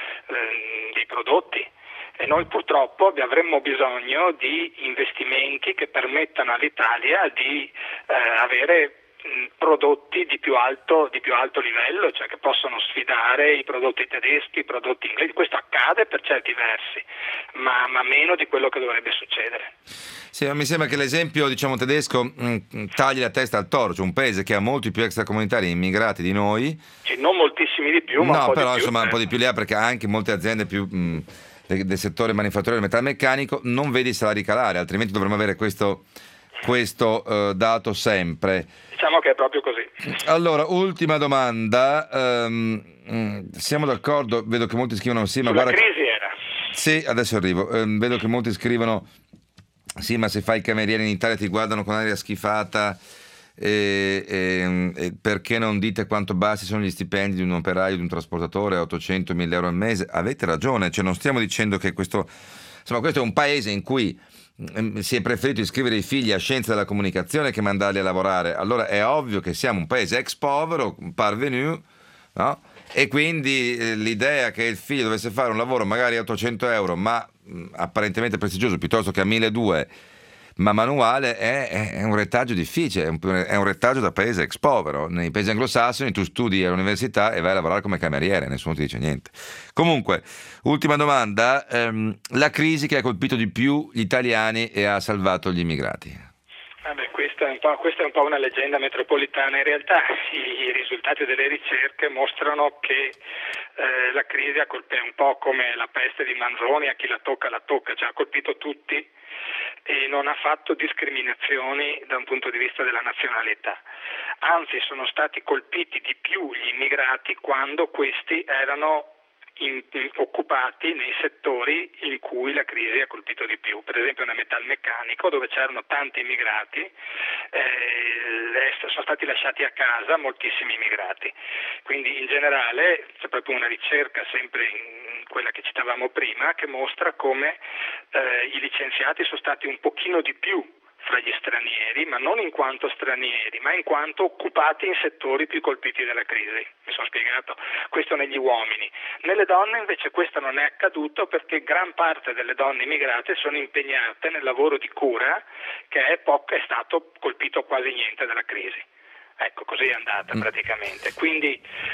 eh, dei prodotti. E noi purtroppo avremmo bisogno di investimenti che permettano all'Italia di eh, avere prodotti di più alto di più alto livello, cioè che possono sfidare i prodotti tedeschi, i prodotti inglesi. Questo accade per certi versi, ma, ma meno di quello che dovrebbe succedere. Sì, mi sembra che l'esempio, diciamo, tedesco mh, tagli la testa al toro, cioè un paese che ha molti più extracomunitari immigrati di noi. Sì, non moltissimi di più, ma no, un po' però di più, insomma eh. un po' di più li ha, perché ha anche molte aziende più mh, del, del settore manifatturiero e metalmeccanico, non vedi i salari calare, altrimenti dovremmo avere questo questo uh, dato sempre. Diciamo che è proprio così. Allora, ultima domanda, um, siamo d'accordo, vedo che molti scrivono sì, ma Sulla guarda... crisi era. Sì, adesso arrivo, um, vedo che molti scrivono sì, ma se fai il cameriere in Italia ti guardano con aria schifata, e, e, e perché non dite quanto bassi sono gli stipendi di un operaio, di un trasportatore, ottocento mille euro al mese? Avete ragione, cioè non stiamo dicendo che questo, insomma, questo è un paese in cui si è preferito iscrivere i figli a scienze della comunicazione che mandarli a lavorare. Allora è ovvio che siamo un paese ex povero, parvenu, no? E quindi eh, l'idea che il figlio dovesse fare un lavoro magari a ottocento euro, ma mh, apparentemente prestigioso, piuttosto che a milleduecento, ma manuale, è, è un retaggio difficile, è un, è un retaggio da paese ex povero. Nei paesi anglosassoni tu studi all'università e vai a lavorare come cameriere, nessuno ti dice niente. Comunque, ultima domanda, ehm, la crisi che ha colpito di più gli italiani e ha salvato gli immigrati. Vabbè, questa è un po', questa è un po' una leggenda metropolitana. In realtà i, i risultati delle ricerche mostrano che eh, la crisi ha colpito un po' come la peste di Manzoni, a chi la tocca la tocca, cioè ha colpito tutti e non ha fatto discriminazioni da un punto di vista della nazionalità. Anzi, sono stati colpiti di più gli immigrati quando questi erano in, in, occupati nei settori in cui la crisi ha colpito di più, per esempio nel metalmeccanico dove c'erano tanti immigrati, eh, sono stati lasciati a casa moltissimi immigrati, quindi in generale c'è proprio una ricerca sempre in quella che citavamo prima che mostra come eh, i licenziati sono stati un pochino di più fra gli stranieri, ma non in quanto stranieri, ma in quanto occupati in settori più colpiti dalla crisi. Mi sono spiegato? Questo negli uomini. Nelle donne invece questo non è accaduto perché gran parte delle donne immigrate sono impegnate nel lavoro di cura che è, poco, è stato colpito quasi niente dalla crisi. Ecco, così è andata praticamente. Quindi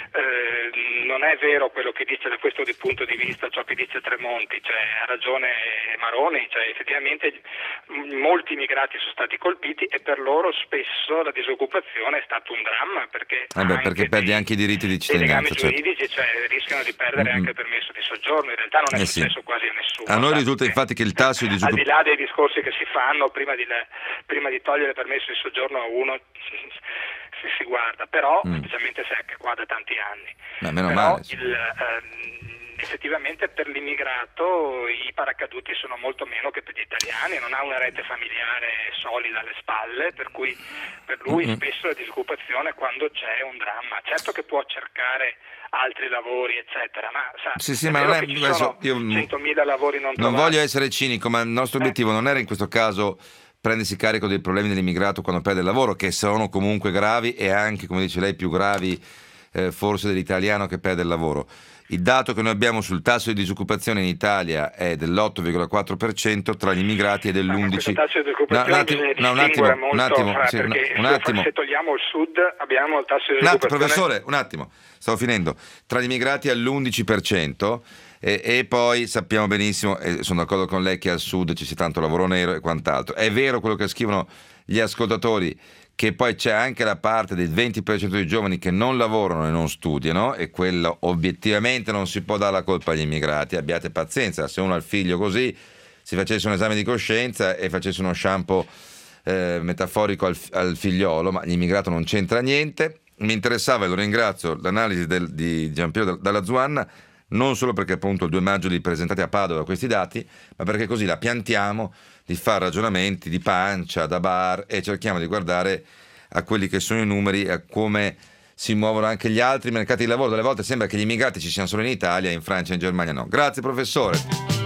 eh, non è vero quello che dice da questo punto di vista ciò che dice Tremonti, cioè ha ragione Maroni, cioè effettivamente molti immigrati sono stati colpiti e per loro spesso la disoccupazione è stato un dramma perché, eh beh, perché perdi anche i diritti di cittadinanza, i legami giuridici, certo. Cioè rischiano di perdere mm-hmm. anche il permesso di soggiorno, in realtà non è eh successo sì. quasi a nessuno. A noi risulta infatti che il tasso di disoccupazione, al di là dei discorsi che si fanno prima di, prima di togliere il permesso di soggiorno a uno si, si guarda, però mm. specialmente se anche qua da tanti anni. Beh, meno però male, sì. il, ehm, effettivamente per l'immigrato i paracaduti sono molto meno che per gli italiani, non ha una rete familiare solida alle spalle, per cui per lui mm-hmm. spesso la disoccupazione quando c'è un dramma. Certo che può cercare altri lavori eccetera, ma sa, sì, sì, ma non è, ci sono io, centomila lavori non trovati. Non voglio essere cinico, ma il nostro obiettivo eh. non era in questo caso prendersi carico dei problemi dell'immigrato quando perde il lavoro, che sono comunque gravi e anche, come dice lei, più gravi eh, forse dell'italiano che perde il lavoro. Il dato che noi abbiamo sul tasso di disoccupazione in Italia è dell'otto virgola quattro per cento, tra gli immigrati è dell'undici per cento. No, un attimo, no, un attimo, un attimo, fra, sì, un attimo. Se togliamo il sud abbiamo il tasso di un attimo, disoccupazione. Professore, un attimo, stavo finendo. Tra gli immigrati è l'undici per cento e, e poi sappiamo benissimo, e sono d'accordo con lei, che al sud ci sia tanto lavoro nero e quant'altro. È vero quello che scrivono gli ascoltatori, che poi c'è anche la parte del venti per cento dei giovani che non lavorano e non studiano, e quello obiettivamente non si può dare la colpa agli immigrati. Abbiate pazienza, se uno ha il figlio così, si facesse un esame di coscienza e facesse uno shampoo eh, metaforico al, al figliolo, ma l'immigrato non c'entra niente. Mi interessava, e lo ringrazio, l'analisi del, di Giampiero Dalla Zuanna, non solo perché appunto il due maggio li presentate a Padova questi dati, ma perché così la piantiamo di fare ragionamenti di pancia, da bar, e cerchiamo di guardare a quelli che sono i numeri e a come si muovono anche gli altri mercati di lavoro. Delle volte sembra che gli immigrati ci siano solo in Italia, in Francia e in Germania no. Grazie professore.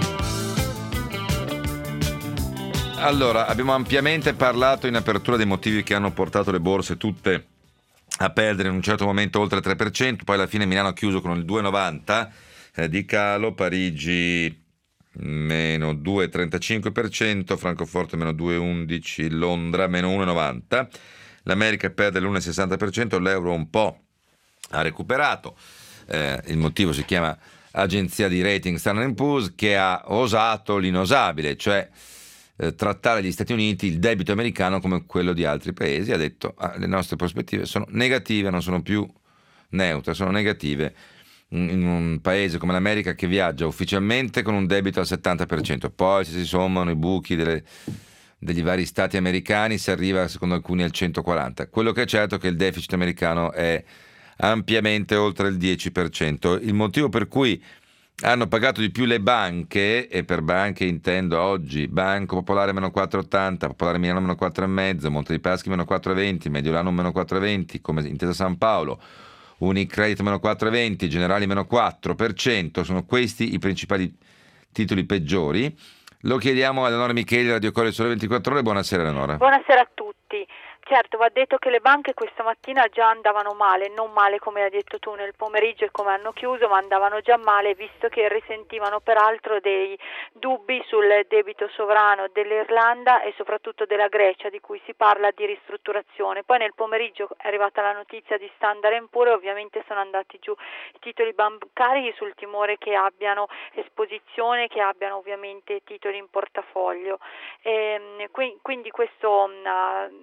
Allora, abbiamo ampiamente parlato in apertura dei motivi che hanno portato le borse tutte a perdere in un certo momento oltre il tre per cento, poi alla fine Milano ha chiuso con il due virgola novanta eh, di calo, Parigi meno due virgola trentacinque per cento, Francoforte meno due virgola undici, Londra meno uno virgola novanta, l'America perde l'uno virgola sessanta per cento, l'euro un po' ha recuperato, eh, il motivo si chiama agenzia di rating Standard and Poor's, che ha osato l'inosabile, cioè eh, trattare gli Stati Uniti, il debito americano, come quello di altri paesi. Ha detto ah, le nostre prospettive sono negative, non sono più neutre, sono negative in un paese come l'America che viaggia ufficialmente con un debito al settanta per cento, poi se si sommano i buchi delle, degli vari stati americani si arriva secondo alcuni al centoquaranta. Quello che è certo è che il deficit americano è ampiamente oltre il dieci per cento. Il motivo per cui hanno pagato di più le banche, e per banche intendo oggi Banco Popolare meno quattro virgola ottanta, Popolare Milano meno quattro virgola cinque, Monte dei Paschi meno quattro virgola venti, Mediolanum meno quattro virgola venti, come Intesa San Paolo, Unicredit meno quattro virgola venti, Generali meno quattro per cento, sono questi i principali titoli peggiori. Lo chiediamo a Eleonora Micheli, Radio Corriere Sole ventiquattro Ore. Buonasera Eleonora. Buonasera a tutti. Certo, va detto che le banche questa mattina già andavano male, non male come hai detto tu nel pomeriggio e come hanno chiuso, ma andavano già male, visto che risentivano peraltro dei dubbi sul debito sovrano dell'Irlanda e soprattutto della Grecia, di cui si parla di ristrutturazione. Poi nel pomeriggio è arrivata la notizia di Standard and Poor's e ovviamente sono andati giù i titoli bancari sul timore che abbiano esposizione, che abbiano ovviamente titoli in portafoglio. E, quindi questo uh, innesca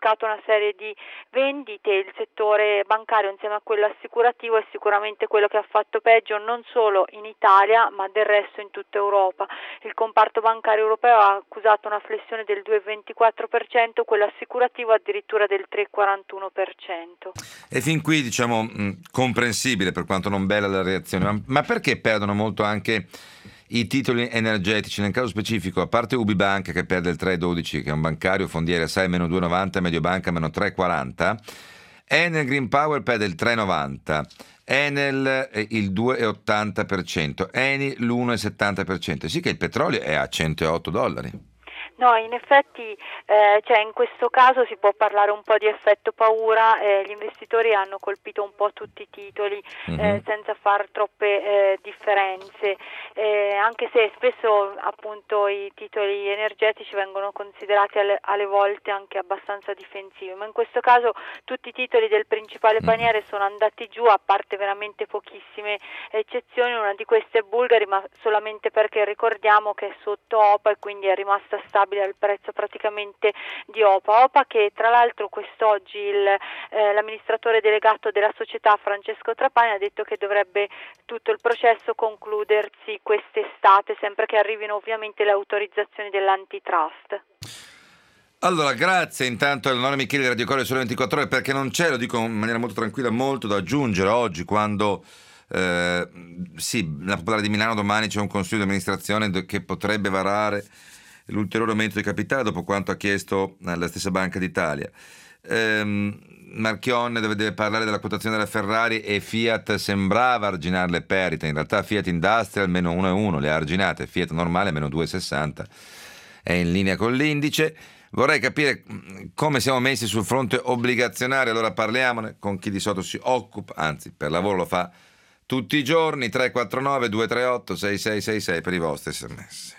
innescato una serie di vendite. Il settore bancario insieme a quello assicurativo è sicuramente quello che ha fatto peggio non solo in Italia ma del resto in tutta Europa. Il comparto bancario europeo ha accusato una flessione del due virgola ventiquattro per cento, quello assicurativo addirittura del tre virgola quarantuno per cento. E fin qui diciamo mh, comprensibile per quanto non bella la reazione, ma, ma perché perdono molto anche i titoli energetici? Nel caso specifico, a parte UbiBanca che perde il tre virgola dodici, che è un bancario fondiere, sai, meno due virgola novanta, Mediobanca meno tre virgola quaranta, Enel Green Power perde il tre virgola novanta, Enel il due virgola ottanta per cento, Eni l'uno virgola settanta per cento. Sì che il petrolio è a centootto dollari. No, in effetti eh, cioè in questo caso si può parlare un po' di effetto paura, eh, gli investitori hanno colpito un po' tutti i titoli mm-hmm. eh, senza far troppe eh, differenze, eh, anche se spesso appunto i titoli energetici vengono considerati alle, alle volte anche abbastanza difensivi, ma in questo caso tutti i titoli del principale paniere sono andati giù, a parte veramente pochissime eccezioni. Una di queste è Bulgari, ma solamente perché ricordiamo che è sotto O P A e quindi è rimasta stabile al prezzo praticamente di O P A. O P A che tra l'altro quest'oggi il, eh, l'amministratore delegato della società Francesco Trapani ha detto che dovrebbe tutto il processo concludersi quest'estate, sempre che arrivino ovviamente le autorizzazioni dell'antitrust. Allora, grazie intanto all'Eleonora Micheli di Radio Core Sole ventiquattro Ore, perché non c'è, lo dico in maniera molto tranquilla, molto da aggiungere oggi, quando eh, sì, la Popolare di Milano domani c'è un consiglio di amministrazione che potrebbe varare l'ulteriore aumento di capitale dopo quanto ha chiesto la stessa Banca d'Italia. Ehm, Marchionne deve, deve parlare della quotazione della Ferrari e Fiat sembrava arginare le perdite, in realtà Fiat Industrial meno uno virgola uno le ha arginate, Fiat normale meno due virgola sessanta, è in linea con l'indice. Vorrei capire come siamo messi sul fronte obbligazionario, allora parliamone con chi di sotto si occupa, anzi per lavoro lo fa tutti i giorni. Tre quattro nove due tre otto sei sei sei sei per i vostri sms.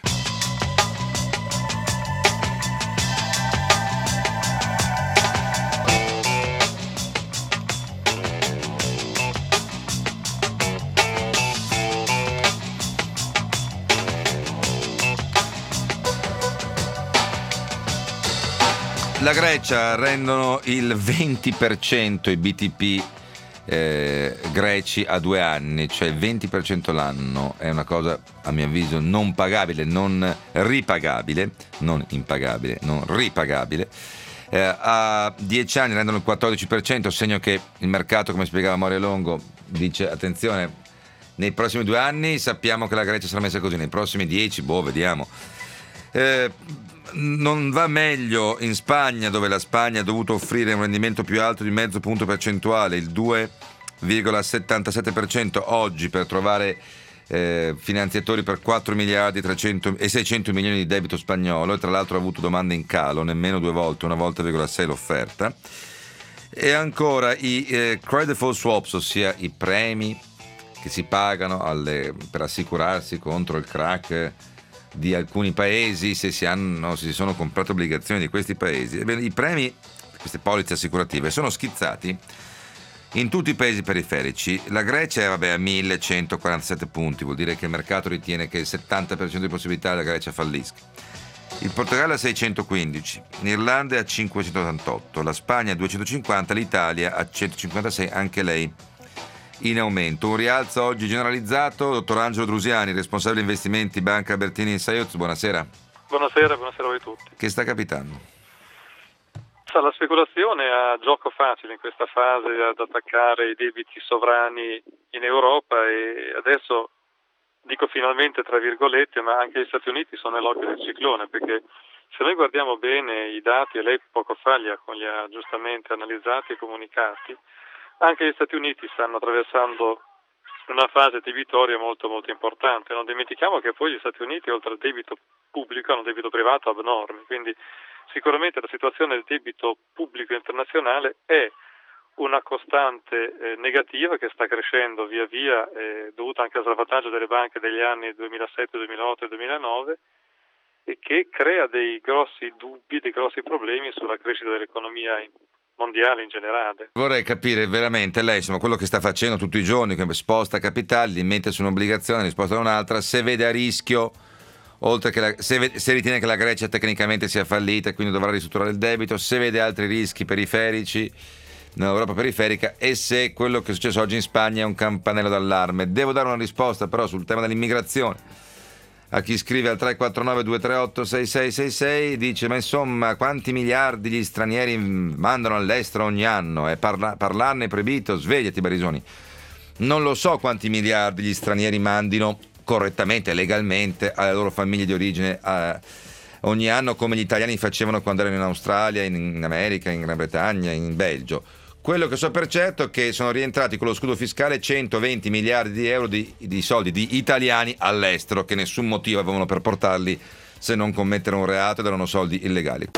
La Grecia rendono il venti per cento i B T P eh, greci a due anni, cioè il venti per cento l'anno, è una cosa a mio avviso non pagabile, non ripagabile, non impagabile, non ripagabile. Eh, a dieci anni rendono il quattordici per cento, segno che il mercato, come spiegava Moria Longo, dice attenzione, nei prossimi due anni sappiamo che la Grecia sarà messa così, nei prossimi dieci, boh, vediamo. Eh, Non va meglio in Spagna, dove la Spagna ha dovuto offrire un rendimento più alto di mezzo punto percentuale, il due virgola settantasette per cento oggi, per trovare eh, finanziatori per quattro miliardi trecento e seicento milioni di debito spagnolo, e tra l'altro ha avuto domande in calo, nemmeno due volte, una volta virgola sei l'offerta. E ancora i eh, credit default swaps, ossia i premi che si pagano alle, per assicurarsi contro il crack di alcuni paesi, se si hanno, se si sono comprate obbligazioni di questi paesi. Ebbene, i premi, queste polizze assicurative, sono schizzati in tutti i paesi periferici. La Grecia è vabbè, a millecentoquarantasette punti, vuol dire che il mercato ritiene che il settanta per cento di possibilità la Grecia fallisca. Il Portogallo a seicentoquindici, l'Irlanda a cinquecentottantotto, la Spagna a duecentocinquanta, l'Italia a centocinquantasei, anche lei in aumento. Un rialzo oggi generalizzato. Dottor Angelo Drusiani, responsabile investimenti Banca Albertini in Saiuz, buonasera. Buonasera, buonasera a voi tutti. Che sta capitando? La speculazione ha gioco facile in questa fase ad attaccare i debiti sovrani in Europa, e adesso dico finalmente tra virgolette, ma anche gli Stati Uniti sono nell'occhio del ciclone, perché se noi guardiamo bene i dati, e lei poco fa li ha, li ha giustamente analizzati e comunicati, anche gli Stati Uniti stanno attraversando una fase debitoria molto molto importante. Non dimentichiamo che poi gli Stati Uniti, oltre al debito pubblico, hanno un debito privato abnorme, quindi sicuramente la situazione del debito pubblico internazionale è una costante eh, negativa che sta crescendo via via, eh, dovuta anche al salvataggio delle banche degli anni duemilasette, duemilaotto e duemilanove, e che crea dei grossi dubbi, dei grossi problemi sulla crescita dell'economia in mondiale in generale. Vorrei capire veramente lei, insomma, quello che sta facendo tutti i giorni, che sposta capitali, li mette su un'obbligazione, li sposta da un'altra, se vede a rischio oltre che la, se, se ritiene che la Grecia tecnicamente sia fallita e quindi dovrà ristrutturare il debito, se vede altri rischi periferici nell'Europa periferica e se quello che è successo oggi in Spagna è un campanello d'allarme. Devo dare una risposta però sul tema dell'immigrazione a chi scrive al tre quattro nove due tre otto sei sei sei sei, dice: ma insomma, quanti miliardi gli stranieri mandano all'estero ogni anno? E parla- parlarne è proibito? Svegliati, Barisoni. Non lo so quanti miliardi gli stranieri mandino correttamente, legalmente alle loro famiglie di origine eh, ogni anno, come gli italiani facevano quando erano in Australia, in, in America, in Gran Bretagna, in Belgio. Quello che so per certo è che sono rientrati con lo scudo fiscale centoventi miliardi di euro di, di soldi di italiani all'estero, che nessun motivo avevano per portarli se non commettere un reato ed erano soldi illegali.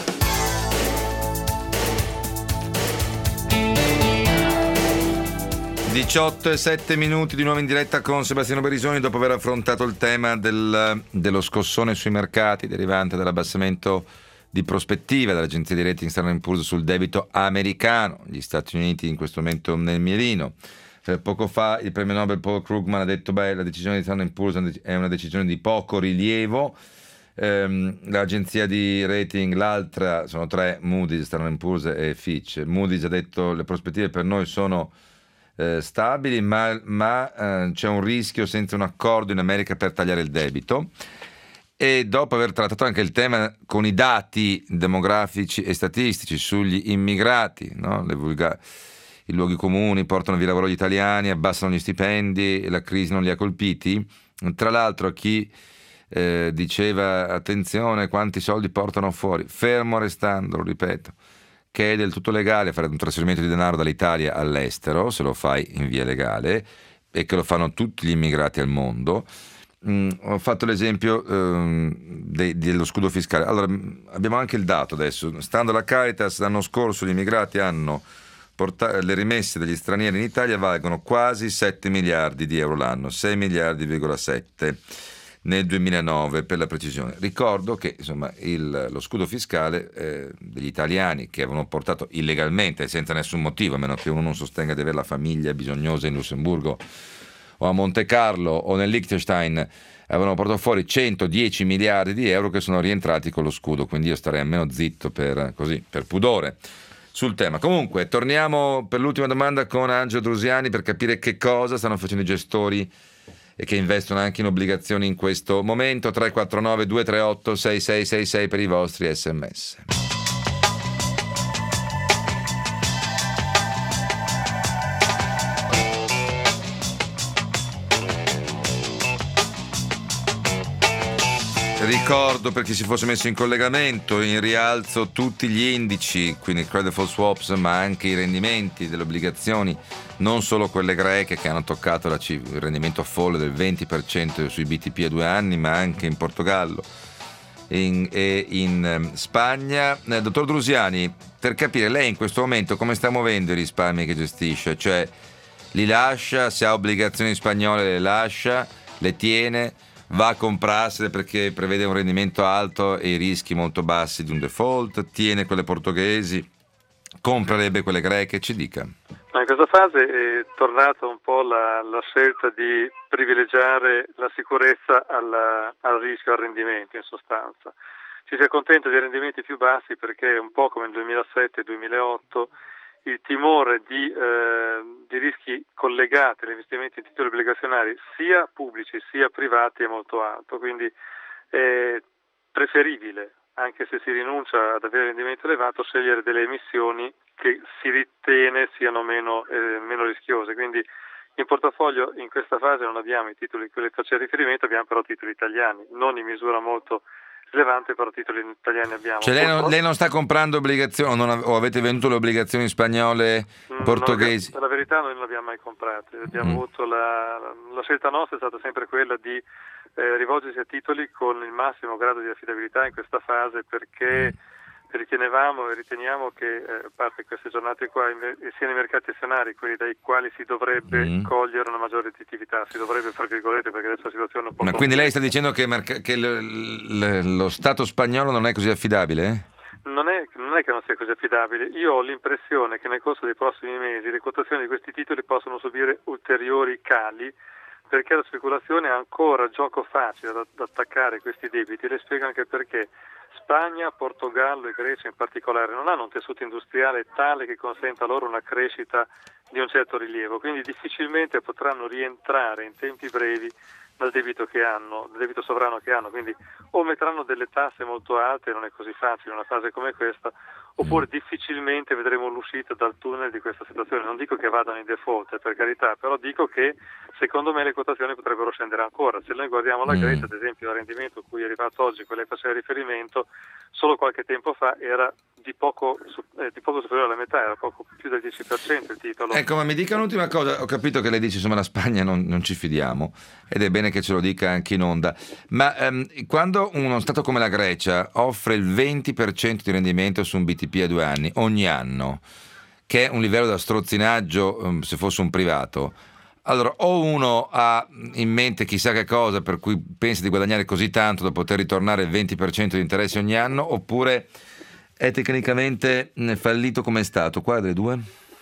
diciotto e sette minuti di nuovo in diretta con Sebastiano Barisoni, dopo aver affrontato il tema del, dello scossone sui mercati derivante dall'abbassamento di prospettiva dell'agenzia di rating Standard and Poor's sul debito americano, gli Stati Uniti in questo momento nel mirino. Poco fa il premio Nobel Paul Krugman ha detto: beh, la decisione di Standard and Poor's è una decisione di poco rilievo. Ehm, l'agenzia di rating, l'altra, sono tre, Moody's, Standard and Poor's e Fitch. Moody's ha detto: le prospettive per noi sono eh, stabili, ma, ma eh, c'è un rischio senza un accordo in America per tagliare il debito. E dopo aver trattato anche il tema con i dati demografici e statistici sugli immigrati, no? Le vulga- i luoghi comuni portano via lavoro agli italiani, abbassano gli stipendi e la crisi non li ha colpiti. Tra l'altro chi eh, diceva attenzione quanti soldi portano fuori, fermo restando, lo ripeto, che è del tutto legale fare un trasferimento di denaro dall'Italia all'estero, se lo fai in via legale, e che lo fanno tutti gli immigrati al mondo. Mm, ho fatto l'esempio ehm, de- dello scudo fiscale. Allora, abbiamo anche il dato adesso. Stando alla Caritas, l'anno scorso gli immigrati hanno portato, le rimesse degli stranieri in Italia valgono quasi sette miliardi di euro l'anno, sei miliardi virgola sette nel duemilanove per la precisione. Ricordo che insomma il, lo scudo fiscale eh, degli italiani che avevano portato illegalmente, senza nessun motivo, a meno che uno non sostenga di avere la famiglia bisognosa in Lussemburgo o a Monte Carlo o nel Liechtenstein, avevano portato fuori centodieci miliardi di euro che sono rientrati con lo scudo, quindi io starei almeno zitto per, così, per pudore sul tema. Comunque torniamo per l'ultima domanda con Angelo Drusiani per capire che cosa stanno facendo i gestori e che investono anche in obbligazioni in questo momento. Tre quattro nove due tre otto sei sei sei sei per i vostri sms. Ricordo per chi si fosse messo in collegamento, in rialzo tutti gli indici, quindi il credit default swaps, ma anche i rendimenti delle obbligazioni, non solo quelle greche che hanno toccato la, il rendimento folle del venti per cento sui B T P a due anni, ma anche in Portogallo in, e in um, Spagna. Eh, dottor Drusiani, per capire lei in questo momento come sta muovendo i risparmi che gestisce, cioè li lascia, se ha obbligazioni spagnole le lascia, le tiene, va a comprarsele perché prevede un rendimento alto e i rischi molto bassi di un default, tiene quelle portoghesi, comprerebbe quelle greche, ci dica. In questa fase è tornata un po' la, la scelta di privilegiare la sicurezza alla, al rischio, al rendimento in sostanza. Ci si accontenta di rendimenti più bassi perché un po' come nel duemilasette duemilaotto il timore di, eh, di rischi collegati agli investimenti in titoli obbligazionari sia pubblici sia privati è molto alto, quindi è preferibile, anche se si rinuncia ad avere rendimento elevato, scegliere delle emissioni che si ritiene siano meno, eh, meno rischiose. Quindi in portafoglio in questa fase non abbiamo i titoli a cui le faccio riferimento, abbiamo però titoli italiani, non in misura molto rilevante, però titoli italiani abbiamo. Cioè lei non, lei non sta comprando obbligazioni o, non av- o avete venduto le obbligazioni spagnole, Mm, portoghesi? Per la verità noi non le abbiamo mai comprate, abbiamo Mm. avuto la, la scelta nostra è stata sempre quella di eh, rivolgersi a titoli con il massimo grado di affidabilità in questa fase, perché ritenevamo e riteniamo che, eh, a parte queste giornate qua, sia nei mercati azionari, quelli dai quali si dovrebbe Mm. cogliere una maggiore redditività, si dovrebbe, fra virgolette, perché adesso la situazione è un po' Ma quindi lei sta dicendo che, merc- che l- l- lo Stato spagnolo non è così affidabile? Non è, non è che non sia così affidabile, io ho l'impressione che nel corso dei prossimi mesi le quotazioni di questi titoli possono subire ulteriori cali perché la speculazione è ancora gioco facile da, da attaccare questi debiti. Le spiego anche perché. Spagna, Portogallo e Grecia in particolare non hanno un tessuto industriale tale che consenta loro una crescita di un certo rilievo, quindi difficilmente potranno rientrare in tempi brevi dal debito che hanno, dal debito sovrano che hanno, quindi o metteranno delle tasse molto alte, non è così facile in una fase come questa, oppure difficilmente vedremo l'uscita dal tunnel di questa situazione. Non dico che vadano in default, per carità, però dico che secondo me le quotazioni potrebbero scendere ancora. Se noi guardiamo la Grecia, ad esempio, il rendimento a cui è arrivato oggi, quello che faceva riferimento, solo qualche tempo fa era di poco, eh, di poco superiore alla metà, era poco più del dieci per cento il titolo. Ecco, ma mi dica un'ultima cosa, ho capito che lei dice insomma la Spagna non, non ci fidiamo, ed è bene che ce lo dica anche in onda, ma ehm, quando uno Stato come la Grecia offre il venti per cento di rendimento su un B T P a due anni, ogni anno, che è un livello da strozzinaggio um, se fosse un privato, allora o uno ha in mente chissà che cosa per cui pensa di guadagnare così tanto da poter ritornare il venti per cento di interessi ogni anno, oppure è tecnicamente fallito come è stato, quale delle due?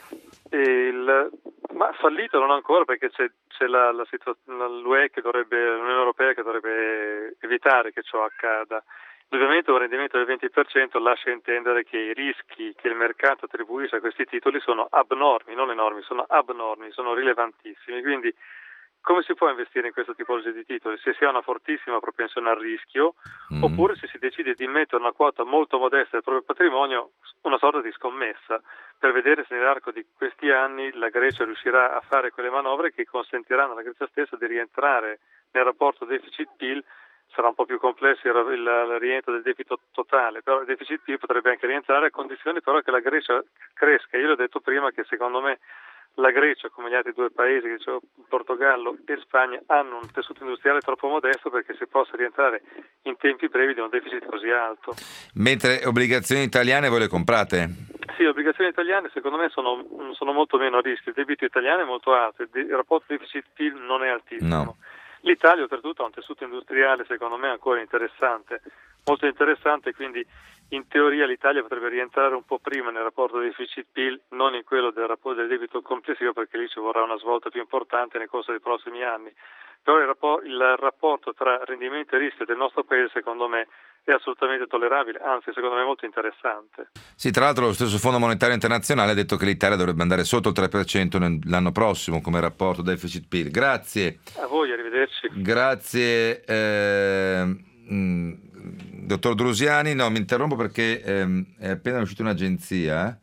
Il, ma fallito non ancora, perché c'è, c'è la, la situazione, l'U E che dovrebbe, l'Unione Europea che dovrebbe evitare che ciò accada. Ovviamente un rendimento del venti per cento lascia intendere che i rischi che il mercato attribuisce a questi titoli sono abnormi, non enormi, sono abnormi, sono rilevantissimi, quindi come si può investire in questo tipologia di titoli? Se si ha una fortissima propensione al rischio, mm. oppure se si decide di mettere una quota molto modesta del proprio patrimonio, una sorta di scommessa, per vedere se nell'arco di questi anni la Grecia riuscirà a fare quelle manovre che consentiranno alla Grecia stessa di rientrare nel rapporto deficit-P I L. Sarà un po' più complesso il, il, il rientro del debito totale, però il deficit P I L potrebbe anche rientrare a condizioni però che la Grecia cresca. Io l'ho detto prima che secondo me la Grecia, come gli altri due paesi, che cioè Portogallo e Spagna, hanno un tessuto industriale troppo modesto perché si possa rientrare in tempi brevi di un deficit così alto. Mentre obbligazioni italiane voi le comprate? Sì, le obbligazioni italiane secondo me sono, sono molto meno a rischio, il debito italiano è molto alto, il, il rapporto deficit-P I L non è altissimo. No. L'Italia oltretutto ha un tessuto industriale secondo me ancora interessante, molto interessante, quindi in teoria l'Italia potrebbe rientrare un po' prima nel rapporto deficit-P I L, non in quello del rapporto del debito complessivo, perché lì ci vorrà una svolta più importante nel corso dei prossimi anni. Però il, rapport, il rapporto tra rendimento e rischio del nostro paese secondo me è assolutamente tollerabile, anzi secondo me molto interessante. Sì, tra l'altro lo stesso Fondo Monetario Internazionale ha detto che l'Italia dovrebbe andare sotto il tre per cento l'anno prossimo come rapporto deficit-P I L. Grazie. A voi, arrivederci. Grazie. Eh, mh, dottor Drusiani, no, mi interrompo perché ehm, è appena uscita un'agenzia,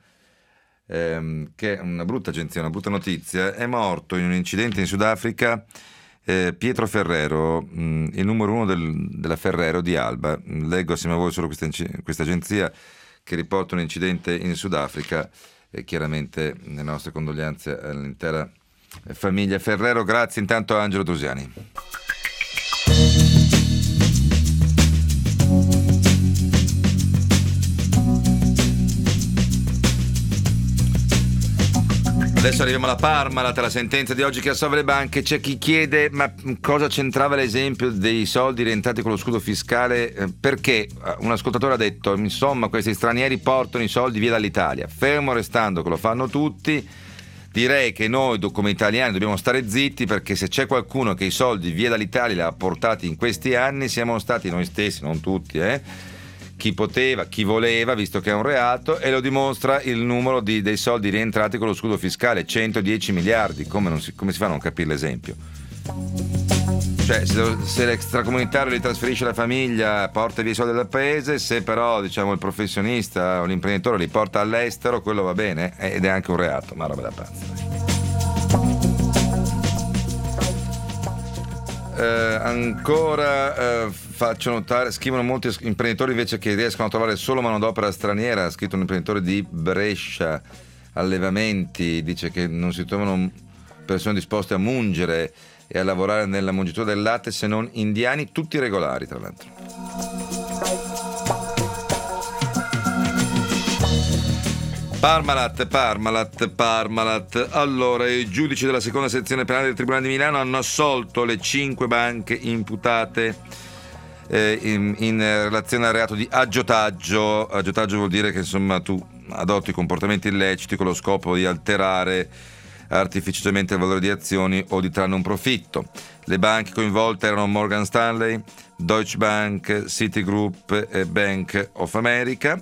ehm, che è una brutta agenzia, una brutta notizia. È morto in un incidente in Sudafrica eh, Pietro Ferrero, mh, il numero uno del, della Ferrero di Alba. Leggo assieme a voi solo questa, questa agenzia che riporta un incidente in Sudafrica e chiaramente le nostre condoglianze all'intera famiglia Ferrero. Grazie intanto a Angelo Drusiani. Adesso arriviamo alla Parmalat, la sentenza di oggi che assolve le banche. C'è chi chiede ma cosa c'entrava l'esempio dei soldi rientrati con lo scudo fiscale, perché un ascoltatore ha detto insomma questi stranieri portano i soldi via dall'Italia, fermo restando che lo fanno tutti. Direi che noi come italiani dobbiamo stare zitti, perché se c'è qualcuno che i soldi via dall'Italia li ha portati in questi anni siamo stati noi stessi, non tutti, eh? Chi poteva, chi voleva, visto che è un reato, e lo dimostra il numero di, dei soldi rientrati con lo scudo fiscale, centodieci miliardi. Come, non si, come si fa a non capire l'esempio? Cioè, se, se l'extracomunitario li trasferisce alla famiglia, porta via i soldi dal paese, se però diciamo il professionista o l'imprenditore li porta all'estero, quello va bene, ed è anche un reato, ma roba da pazza. Eh, ancora eh, faccio notare, scrivono molti imprenditori invece che riescono a trovare solo manodopera straniera. Ha scritto un imprenditore di Brescia, allevamenti, dice che non si trovano persone disposte a mungere e a lavorare nella mungitura del latte se non indiani, tutti regolari tra l'altro. Parmalat, Parmalat, Parmalat. Allora, i giudici della seconda sezione penale del Tribunale di Milano hanno assolto le cinque banche imputate eh, in, in relazione al reato di aggiotaggio. Aggiotaggio vuol dire che insomma tu adotti comportamenti illeciti con lo scopo di alterare artificiosamente il valore di azioni o di trarne un profitto. Le banche coinvolte erano Morgan Stanley, Deutsche Bank, Citigroup e Bank of America.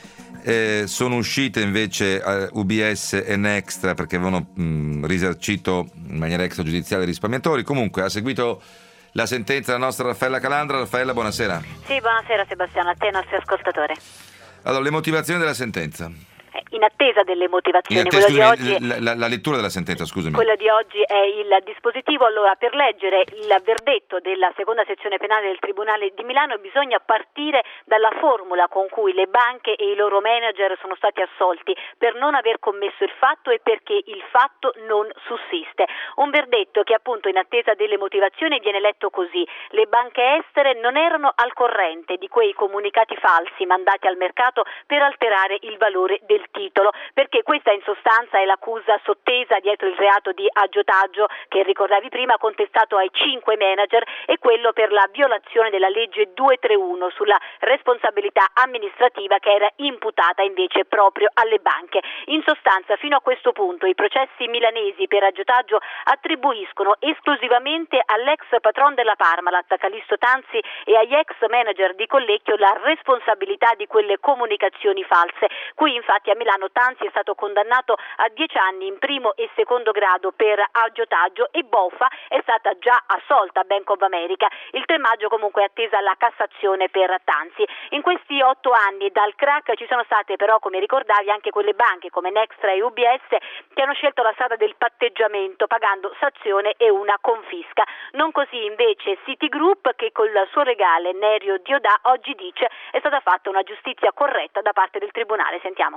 Eh, sono uscite invece eh, U B S e Nextra perché avevano mh, risarcito in maniera extragiudiziale i risparmiatori. Comunque ha seguito la sentenza della nostra Raffaella Calandra. Raffaella, buonasera. Sì, buonasera Sebastiano, a te e ai nostri ascoltatori. Allora, le motivazioni della sentenza. In attesa delle motivazioni, In attesa, quello scusami, di oggi, la, la, la lettura della sentenza, scusami. Quello di oggi è il dispositivo. Allora, per leggere il verdetto della seconda sezione penale del Tribunale di Milano bisogna partire dalla formula con cui le banche e i loro manager sono stati assolti per non aver commesso il fatto e perché il fatto non sussiste. Un verdetto che appunto in attesa delle motivazioni viene letto così: le banche estere non erano al corrente di quei comunicati falsi mandati al mercato per alterare il valore del titolo, perché questa in sostanza è l'accusa sottesa dietro il reato di aggiotaggio che ricordavi prima, contestato ai cinque manager, e quello per la violazione della legge duecentotrentuno sulla responsabilità amministrativa che era imputata invece proprio alle banche. In sostanza, fino a questo punto i processi milanesi per aggiotaggio attribuiscono esclusivamente all'ex patron della Parmalat, Callisto Tanzi, e agli ex manager di Collecchio la responsabilità di quelle comunicazioni false. Qui infatti a Milano Tanzi è stato condannato a dieci anni in primo e secondo grado per aggiotaggio e Boffa è stata già assolta a Bank of America. Il tre maggio comunque è attesa la Cassazione per Tanzi. In questi otto anni dal crack ci sono state però, come ricordavi, anche quelle banche come Nextra e U B S che hanno scelto la strada del patteggiamento pagando sanzione e una confisca. Non così invece Citigroup, che col suo legale Nerio Diodà oggi dice è stata fatta una giustizia corretta da parte del Tribunale. Sentiamo.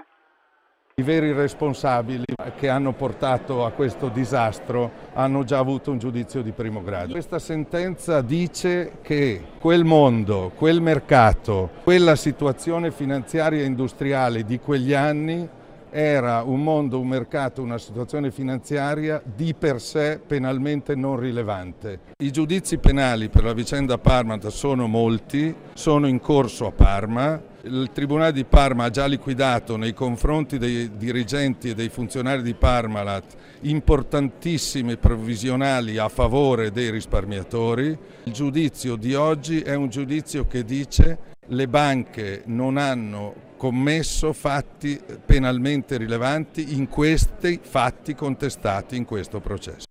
I veri responsabili che hanno portato a questo disastro hanno già avuto un giudizio di primo grado. Questa sentenza dice che quel mondo, quel mercato, quella situazione finanziaria e industriale di quegli anni era un mondo, un mercato, una situazione finanziaria di per sé penalmente non rilevante. I giudizi penali per la vicenda Parmalat sono molti, sono in corso a Parma. Il Tribunale di Parma ha già liquidato nei confronti dei dirigenti e dei funzionari di Parmalat importantissime provvisionali a favore dei risparmiatori. Il giudizio di oggi è un giudizio che dice le banche non hanno commesso fatti penalmente rilevanti in questi fatti contestati in questo processo.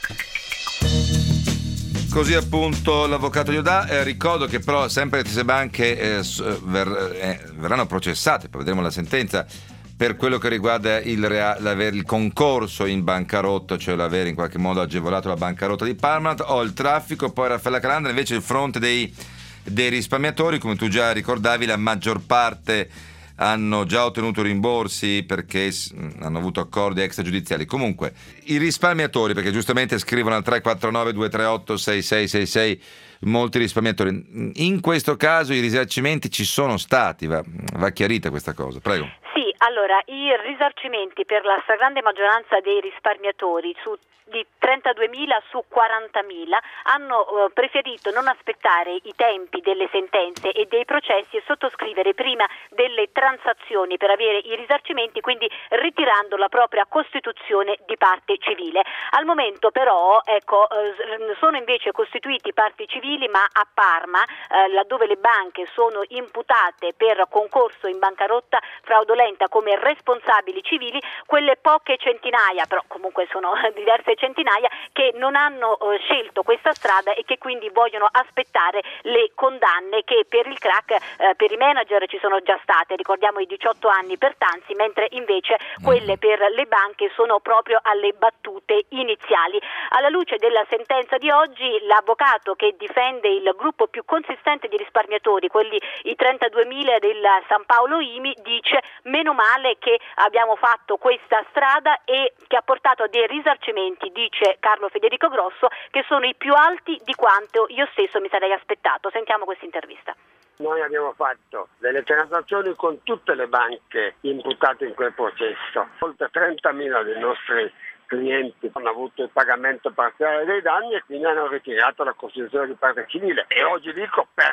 Così appunto l'avvocato Diodà. Eh, ricordo che però sempre le stesse banche eh, ver- eh, verranno processate, poi vedremo la sentenza, per quello che riguarda il, rea- l'aver il concorso in bancarotta, cioè l'aver in qualche modo agevolato la bancarotta di Parmalat o il traffico. Poi Raffaella Calandra invece il fronte dei, dei risparmiatori, come tu già ricordavi, la maggior parte hanno già ottenuto rimborsi perché hanno avuto accordi extragiudiziali. Comunque i risparmiatori, perché giustamente scrivono al tre quattro nove due tre otto sei sei sei sei molti risparmiatori, in questo caso i risarcimenti ci sono stati, va, va chiarita questa cosa, prego. Sì, allora i risarcimenti per la stragrande maggioranza dei risparmiatori su di trentaduemila su quarantamila hanno eh, preferito non aspettare i tempi delle sentenze e dei processi e sottoscrivere prima delle transazioni per avere i risarcimenti, quindi ritirando la propria costituzione di parte civile. Al momento però ecco, eh, sono invece costituiti parti civili, ma a Parma, eh, laddove le banche sono imputate per concorso in bancarotta fraudolenta come responsabili civili, quelle poche centinaia, però comunque sono diverse centinaia, che non hanno eh, scelto questa strada e che quindi vogliono aspettare le condanne che per il crack, eh, per i manager ci sono già state, ricordiamo i diciotto anni per Tanzi, mentre invece quelle per le banche sono proprio alle battute iniziali. Alla luce della sentenza di oggi, l'avvocato che difende il gruppo più consistente di risparmiatori, quelli i trentaduemila del San Paolo I M I, dice meno male che abbiamo fatto questa strada e che ha portato a dei risarcimenti, dice Carlo Federico Grosso, che sono i più alti di quanto io stesso mi sarei aspettato. Sentiamo questa intervista. Noi abbiamo fatto delle transazioni con tutte le banche imputate in quel processo. Oltre trentamila dei nostri clienti hanno avuto il pagamento parziale dei danni e quindi hanno ritirato la costituzione di parte civile. E oggi dico per fortuna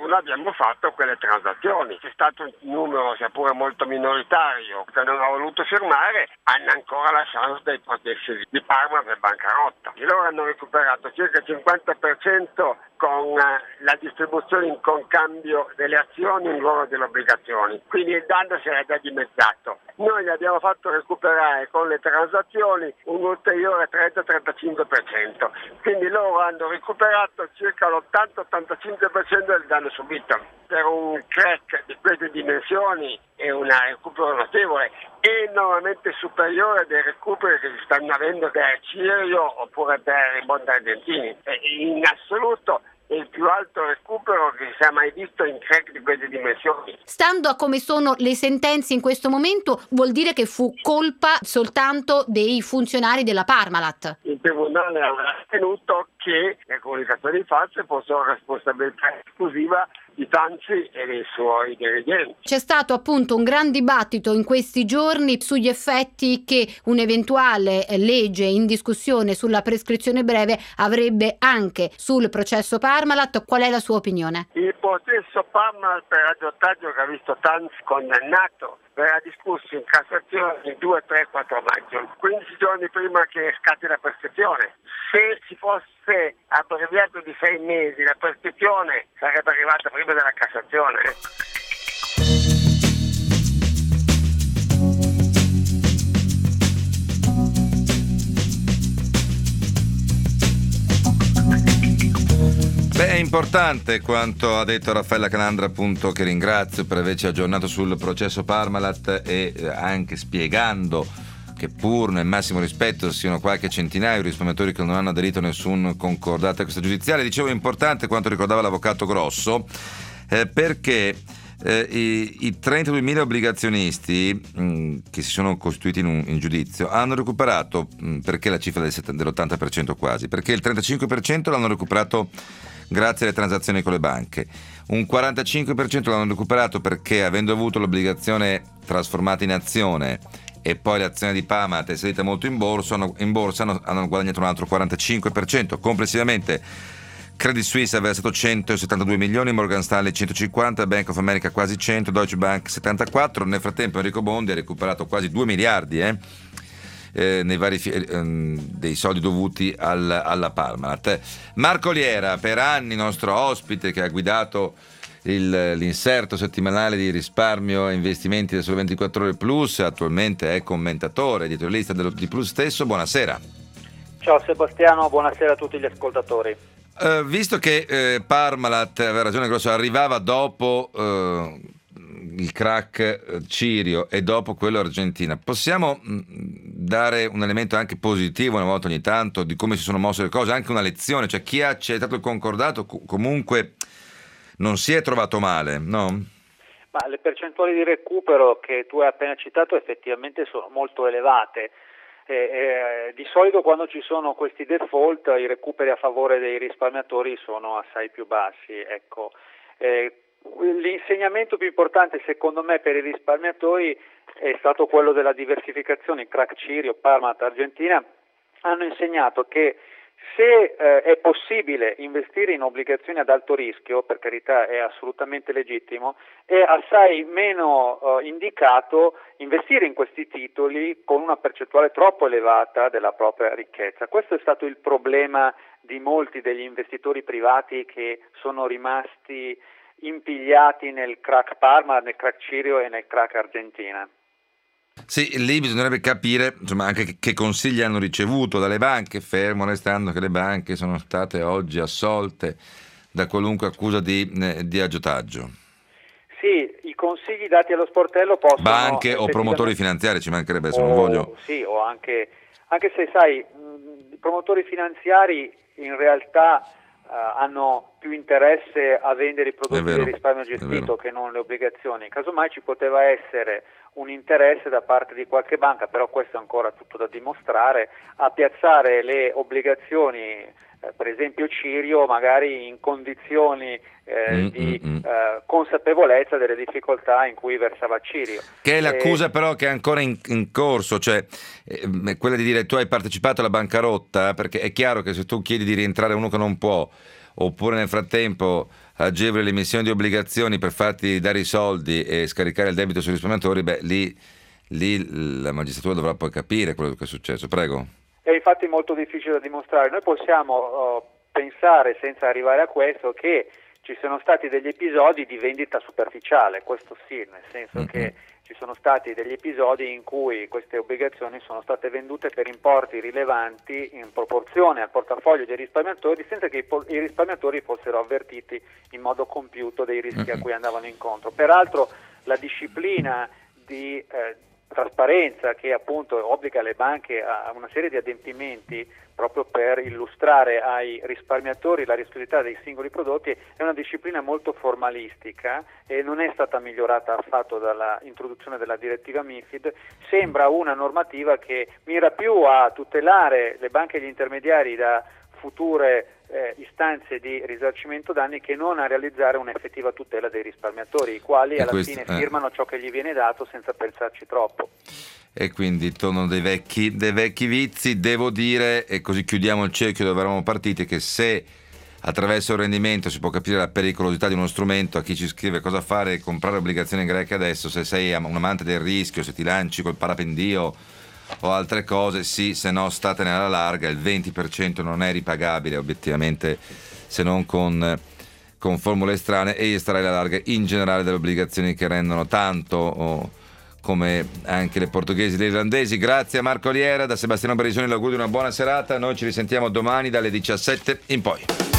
uno abbiamo fatto quelle transazioni. C'è stato un numero, sia pure molto minoritario, che non ha voluto firmare, hanno ancora la chance dei processi di Parma per bancarotta. E loro hanno recuperato circa il cinquanta per cento con la distribuzione in concambio delle azioni in luogo delle obbligazioni, quindi il danno si era già dimezzato. Noi gli abbiamo fatto recuperare con le transazioni un ulteriore trenta trentacinque per cento, quindi loro hanno recuperato circa l'ottanta ottantacinque per cento del danno subito. Per un crack di queste dimensioni è un recupero notevole, enormemente superiore dei recuperi che si stanno avendo per Cirio oppure per i bond argentini. In assoluto è il più alto recupero che si sia mai visto in crack di queste dimensioni. Stando a come sono le sentenze in questo momento, vuol dire che fu colpa soltanto dei funzionari della Parmalat. Il tribunale ha ritenuto che le comunicazioni false fossero responsabilità esclusiva di Tanzi e dei suoi dirigenti. C'è stato appunto un gran dibattito in questi giorni sugli effetti che un'eventuale legge in discussione sulla prescrizione breve avrebbe anche sul processo Parmalat. Qual è la sua opinione? Il processo Parmalat per aggiotaggio che ha visto Tanzi condannato verrà discusso in Cassazione il due, tre, quattro maggio, quindici giorni prima che scatti la prescrizione. Se si fosse abbreviato di sei mesi la prescrizione sarebbe arrivata prima della Cassazione. Beh, è importante quanto ha detto Raffaella Calandra, appunto, che ringrazio per averci aggiornato sul processo Parmalat e anche spiegando che pur nel massimo rispetto siano qualche centinaio di risparmiatori che non hanno aderito a nessun concordato a questa giudiziale. Dicevo, è importante quanto ricordava l'avvocato Grosso, eh, perché eh, i, i trentaduemila obbligazionisti mh, che si sono costituiti in, un, in giudizio hanno recuperato, mh, perché la cifra del, dell'ottanta per cento quasi, perché il trentacinque per cento l'hanno recuperato grazie alle transazioni con le banche, un quarantacinque per cento l'hanno recuperato perché, avendo avuto l'obbligazione trasformata in azione e poi l'azione di Parmalat è salita molto in borsa, hanno, in borsa hanno, hanno guadagnato un altro quarantacinque per cento. Complessivamente Credit Suisse ha versato centosettantadue milioni, Morgan Stanley centocinquanta, Bank of America quasi cento, Deutsche Bank settantaquattro. Nel frattempo Enrico Bondi ha recuperato quasi due miliardi eh, eh, nei vari fi- eh, dei soldi dovuti al, alla Parmalat. Marco Liera, per anni nostro ospite, che ha guidato Il, l'inserto settimanale di risparmio e investimenti del Sole ventiquattro Ore Plus, attualmente è commentatore, editorialista dello, di Plus stesso. Buonasera. Ciao Sebastiano, buonasera a tutti gli ascoltatori. Uh, visto che eh, Parmalat, aveva ragione Grosso, arrivava dopo uh, il crack Cirio e dopo quello Argentina, possiamo mh, dare un elemento anche positivo una volta ogni tanto di come si sono mosse le cose, anche una lezione, cioè chi ha accettato il concordato co- comunque non si è trovato male, no? Ma le percentuali di recupero che tu hai appena citato effettivamente sono molto elevate. Eh, eh, di solito quando ci sono questi default i recuperi a favore dei risparmiatori sono assai più bassi. Ecco. Eh, l'insegnamento più importante secondo me per i risparmiatori è stato quello della diversificazione. Il crack Cirio, Parmalat, Argentina hanno insegnato che se eh, è possibile investire in obbligazioni ad alto rischio, per carità è assolutamente legittimo, è assai meno eh, indicato investire in questi titoli con una percentuale troppo elevata della propria ricchezza. Questo è stato il problema di molti degli investitori privati che sono rimasti impigliati nel crack Parma, nel crack Cirio e nel crack Argentina. Sì, lì bisognerebbe capire, insomma, anche che, che consigli hanno ricevuto dalle banche, fermo restando che le banche sono state oggi assolte da qualunque accusa di, eh, di aggiotaggio. Sì, i consigli dati allo sportello possono... Banche o promotori finanziari, ci mancherebbe, se o, non voglio... Sì, o anche, anche se sai, i promotori finanziari in realtà uh, hanno più interesse a vendere i prodotti vero, di risparmio gestito che non le obbligazioni. Casomai ci poteva essere un interesse da parte di qualche banca, però questo è ancora tutto da dimostrare, a piazzare le obbligazioni, eh, per esempio Cirio, magari in condizioni eh, mm, di mm, eh, consapevolezza delle difficoltà in cui versava Cirio. Che è l'accusa e... però che è ancora in, in corso, cioè eh, quella di dire tu hai partecipato alla bancarotta, perché è chiaro che se tu chiedi di rientrare uno che non può, oppure nel frattempo agevoli l'emissione di obbligazioni per farti dare i soldi e scaricare il debito sui risparmiatori, beh, lì, lì la magistratura dovrà poi capire quello che è successo. Prego. È infatti molto difficile da dimostrare. Noi possiamo uh, pensare, senza arrivare a questo, che ci sono stati degli episodi di vendita superficiale, questo sì, nel senso mm-hmm. che ci sono stati degli episodi in cui queste obbligazioni sono state vendute per importi rilevanti in proporzione al portafoglio dei risparmiatori, senza che i, po- i risparmiatori fossero avvertiti in modo compiuto dei rischi mm-hmm. a cui andavano incontro. Peraltro la disciplina di eh, trasparenza che appunto obbliga le banche a una serie di adempimenti proprio per illustrare ai risparmiatori la rischiosità dei singoli prodotti è una disciplina molto formalistica e non è stata migliorata affatto dalla introduzione della direttiva MiFID. Sembra una normativa che mira più a tutelare le banche e gli intermediari da future eh, istanze di risarcimento danni che non a realizzare un'effettiva tutela dei risparmiatori, i quali alla questo, fine eh. firmano ciò che gli viene dato senza pensarci troppo. E quindi tornano dei vecchi, dei vecchi vizi. Devo dire, e così chiudiamo il cerchio dove eravamo partiti, che se attraverso il rendimento si può capire la pericolosità di uno strumento, a chi ci scrive cosa fare, comprare obbligazioni greche adesso, se sei un amante del rischio, se ti lanci col parapendio o altre cose, sì, se no statene alla larga, il venti per cento non è ripagabile obiettivamente se non con, con formule strane, e io starei alla larga in generale delle obbligazioni che rendono tanto o, come anche le portoghesi e le irlandesi. Grazie a Marco Aliera, da Sebastiano Barisoni l'augurio di una buona serata, noi ci risentiamo domani dalle diciassette in poi.